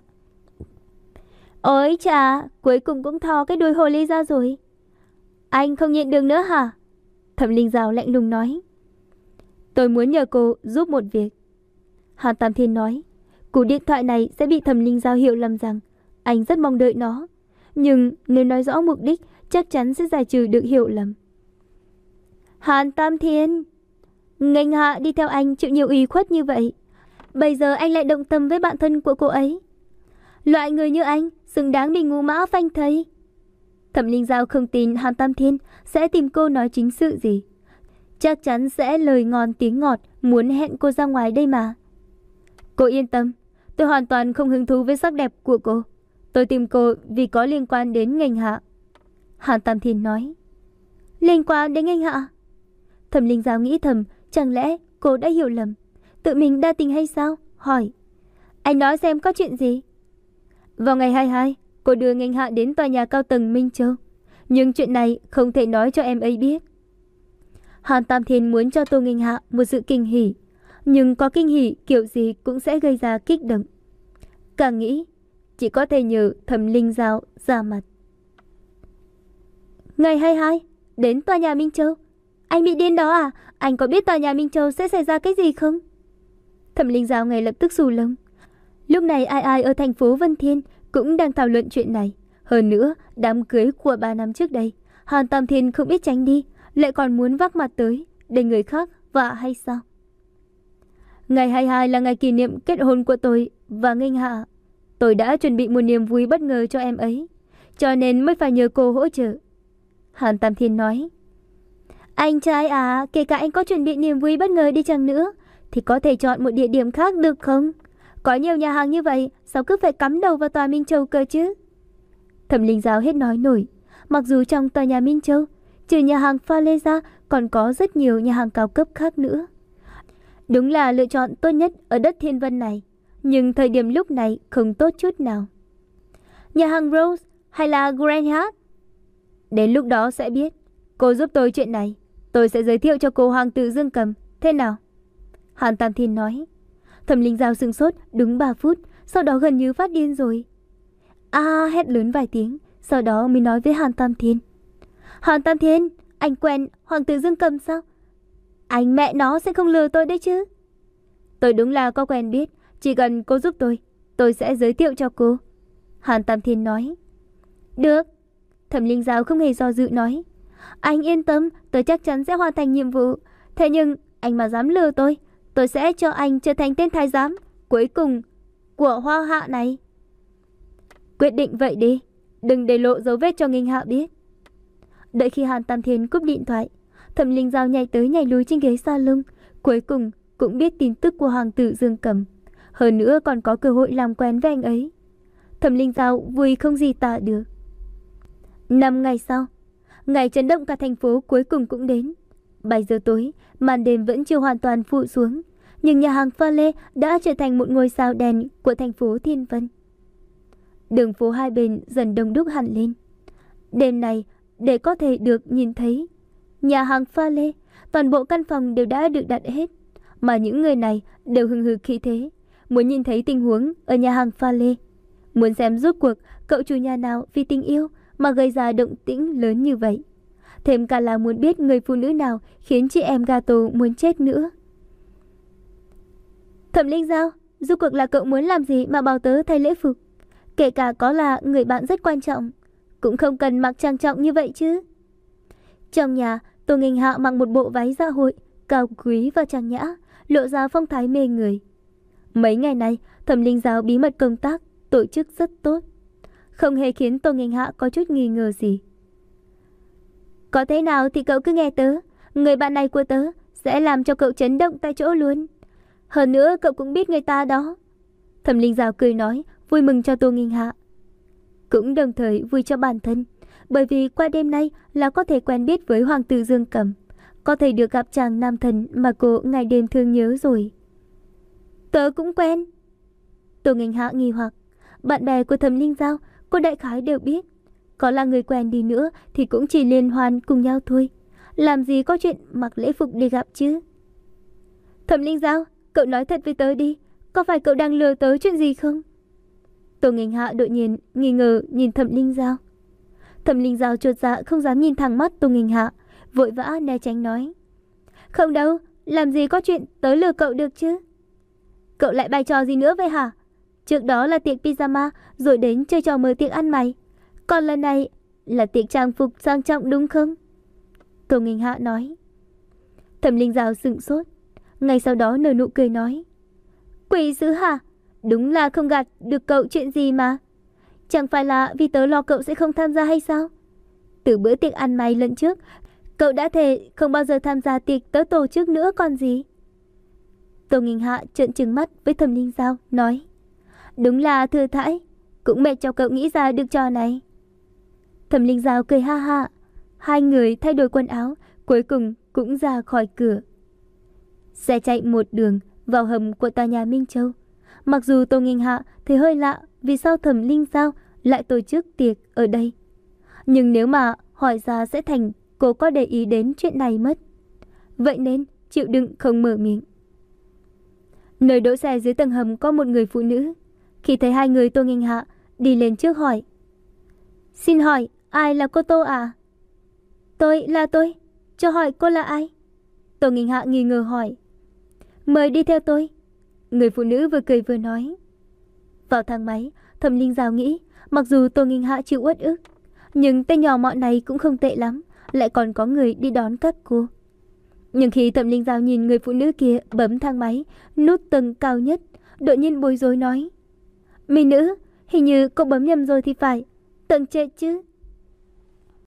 Ôi chà, cuối cùng cũng thò cái đuôi hồ ly ra rồi. Anh không nhịn được nữa hả? Thẩm Linh Giao lạnh lùng nói. Tôi muốn nhờ cô giúp một việc. Hàn Tam Thiên nói. Cú điện thoại này sẽ bị Thẩm Linh Giao hiểu lầm rằng anh rất mong đợi nó. Nhưng nếu nói rõ mục đích, chắc chắn sẽ giải trừ được hiểu lầm. Hàn Tam Thiên, Nghênh Hạ đi theo anh chịu nhiều ủy khuất như vậy, bây giờ anh lại động tâm với bạn thân của cô ấy. Loại người như anh xứng đáng bị ngũ mã phanh thây. Thẩm Linh Giao không tin Hàn Tam Thiên sẽ tìm cô nói chính sự gì. Chắc chắn sẽ lời ngon tiếng ngọt muốn hẹn cô ra ngoài đây mà. Cô yên tâm, tôi hoàn toàn không hứng thú với sắc đẹp của cô. Tôi tìm cô vì có liên quan đến Nghênh Hạ. Hàn Tam Thiên nói. Liên quan đến Nghênh Hạ? Thẩm Linh Giao nghĩ thầm, chẳng lẽ cô đã hiểu lầm, tự mình đa tình hay sao? Hỏi. Anh nói xem có chuyện gì? Vào ngày hai mươi hai, cô đưa Nghênh Hạ đến tòa nhà cao tầng Minh Châu. Nhưng chuyện này không thể nói cho em ấy biết. Hàn Tam Thiên muốn cho Tô Nghênh Hạ một sự kinh hỉ, nhưng có kinh hỉ kiểu gì cũng sẽ gây ra kích động. Càng nghĩ, chỉ có thể nhờ Thẩm Linh Giao ra mặt. Ngày hai mươi hai, đến tòa nhà Minh Châu. Anh bị điên đó à? Anh có biết tòa nhà Minh Châu sẽ xảy ra cái gì không? Thẩm Linh Giao ngay lập tức xù lông. Lúc này ai ai ở thành phố Vân Thiên cũng đang thảo luận chuyện này. Hơn nữa, đám cưới của ba năm trước đây, Hàn Tam Thiên không biết tránh đi, lại còn muốn vác mặt tới để người khác vạ hay sao? Ngày hai mươi hai là ngày kỷ niệm kết hôn của tôi và Nghênh Hạ. Tôi đã chuẩn bị một niềm vui bất ngờ cho em ấy, cho nên mới phải nhờ cô hỗ trợ. Hàn Tam Thiên nói. Anh trai à, kể cả anh có chuẩn bị niềm vui bất ngờ đi chăng nữa, thì có thể chọn một địa điểm khác được không? Có nhiều nhà hàng như vậy, sao cứ phải cắm đầu vào tòa Minh Châu cơ chứ? Thẩm Linh Giao hết nói nổi. Mặc dù trong tòa nhà Minh Châu, trừ nhà hàng pha lê ra, còn có rất nhiều nhà hàng cao cấp khác nữa. Đúng là lựa chọn tốt nhất ở đất Thiên Vân này. nhưng thời điểm lúc này không tốt chút nào. Nhà hàng Rose hay là Grand Hyatt? Đến lúc đó sẽ biết. Cô giúp tôi chuyện này, tôi sẽ giới thiệu cho cô hoàng tử Dương Cầm. Thế nào? Hàn Tam Thiên nói. Thẩm Linh Giao sững sốt đúng ba phút, sau đó gần như phát điên rồi. A hét lớn vài tiếng, sau đó mới nói với Hàn Tam Thiên. Hàn Tam Thiên, anh quen hoàng tử Dương Cầm sao? Anh mẹ nó sẽ không lừa tôi đấy chứ? Tôi đúng là có quen biết, chỉ cần cô giúp tôi, tôi sẽ giới thiệu cho cô. Hàn Tam Thiên nói. Được. Thẩm Linh Giao không hề do dự nói. Anh yên tâm, tôi chắc chắn sẽ hoàn thành nhiệm vụ. Thế nhưng anh mà dám lừa tôi, tôi sẽ cho anh trở thành tên thái giám cuối cùng của Hoa Hạ này. Quyết định vậy đi, đừng để lộ dấu vết cho Nghinh Hạ biết. Đợi khi Hàn Tam Thiên cúp điện thoại, Thẩm Linh Giao nhảy tới nhảy lui trên ghế salon, cuối cùng cũng biết tin tức của hoàng tử Dương Cầm. Hơn nữa còn có cơ hội làm quen với anh ấy. Thẩm Linh Giao vui không gì tả được. Năm ngày sau, ngày chấn động cả thành phố cuối cùng cũng đến. bảy giờ tối, màn đêm vẫn chưa hoàn toàn phủ xuống, nhưng nhà hàng pha lê đã trở thành một ngôi sao đèn của thành phố Thiên Vân. Đường phố hai bên dần đông đúc hẳn lên. Đêm này, để có thể được nhìn thấy nhà hàng pha lê, toàn bộ căn phòng đều đã được đặt hết, mà những người này đều hừng hực khí thế, muốn nhìn thấy tình huống ở nhà hàng pha lê, muốn xem rốt cuộc cậu chủ nhà nào vì tình yêu mà gây ra động tĩnh lớn như vậy. Thêm cả là muốn biết người phụ nữ nào khiến chị em Gato muốn chết nữa. Thẩm Linh Giao, rốt cuộc là cậu muốn làm gì mà bảo tớ thay lễ phục? Kể cả có là người bạn rất quan trọng, cũng không cần mặc trang trọng như vậy chứ. Trong nhà, Tô Nghinh Hạ mặc một bộ váy dạ hội, cao quý và trang nhã, lộ ra phong thái mê người. Mấy ngày này, Thẩm Linh Giao bí mật công tác, tổ chức rất tốt, không hề khiến Tô Nghinh Hạ có chút nghi ngờ gì. Có thế nào thì cậu cứ nghe tớ, người bạn này của tớ sẽ làm cho cậu chấn động tại chỗ luôn. Hơn nữa cậu cũng biết người ta đó. Thẩm Linh Giao cười nói, vui mừng cho Tô Nghinh Hạ, cũng đồng thời vui cho bản thân, bởi vì qua đêm nay là có thể quen biết với hoàng tử Dương Cầm, có thể được gặp chàng nam thần mà cô ngày đêm thương nhớ rồi. Tớ cũng quen. Tô Nghinh Hạ nghi hoặc, bạn bè của Thẩm Linh Giao cô đại khái đều biết, có là người quen đi nữa thì cũng chỉ liên hoan cùng nhau thôi, làm gì có chuyện mặc lễ phục đi gặp chứ. Thẩm Linh Giao, cậu nói thật với tớ đi, có phải cậu đang lừa tớ chuyện gì không? Tô Nghinh Hạ đột nhiên nghi ngờ nhìn Thẩm Linh Giao. Thẩm Linh Giao chột dạ không dám nhìn thẳng mắt Tô Nghinh Hạ, vội vã né tránh nói. Không đâu, làm gì có chuyện tớ lừa cậu được chứ. Cậu lại bày trò gì nữa vậy hả? Trước đó là tiệc pyjama, rồi đến chơi trò mở tiệc ăn mày, còn lần này là tiệc trang phục sang trọng đúng không? Tô Nghinh Hạ nói. Thẩm Linh Giao sững sốt, ngay sau đó nở nụ cười nói. Quỷ dữ hả? Đúng là không gạt được cậu chuyện gì mà. Chẳng phải là vì tớ lo cậu sẽ không tham gia hay sao? Từ bữa tiệc ăn mày lần trước, cậu đã thề không bao giờ tham gia tiệc tớ tổ chức nữa còn gì. Tô Nghinh Hạ trợn trừng mắt với Thẩm Linh Giao, nói. Đúng là thừa thãi, cũng mệt cho cậu nghĩ ra được trò này. Thẩm Linh Giao cười ha ha. Hai người thay đổi quần áo, cuối cùng cũng ra khỏi cửa. Xe chạy một đường vào hầm của tòa nhà Minh Châu. Mặc dù Tô Nghinh Hạ thì hơi lạ vì sao Thẩm Linh Giao lại tổ chức tiệc ở đây, nhưng nếu mà hỏi ra sẽ thành cô có để ý đến chuyện này mất, vậy nên chịu đựng không mở miệng. Nơi đỗ xe dưới tầng hầm có một người phụ nữ. Khi thấy hai người, Tô Nghinh Hạ đi lên trước hỏi. Xin hỏi, ai là cô Tô à? Tôi là tôi, cho hỏi cô là ai? Tô Nghinh Hạ nghi ngờ hỏi. Mời đi theo tôi. Người phụ nữ vừa cười vừa nói. Vào thang máy, Thẩm Linh Giao nghĩ, mặc dù Tô Nghinh Hạ chịu uất ức, nhưng tên nhỏ mọn này cũng không tệ lắm, lại còn có người đi đón các cô. Nhưng khi Thẩm Linh Giao nhìn người phụ nữ kia bấm thang máy, nút tầng cao nhất, đột nhiên bối rối nói. Mỹ nữ, hình như cô bấm nhầm rồi thì phải, tầng trệt chứ.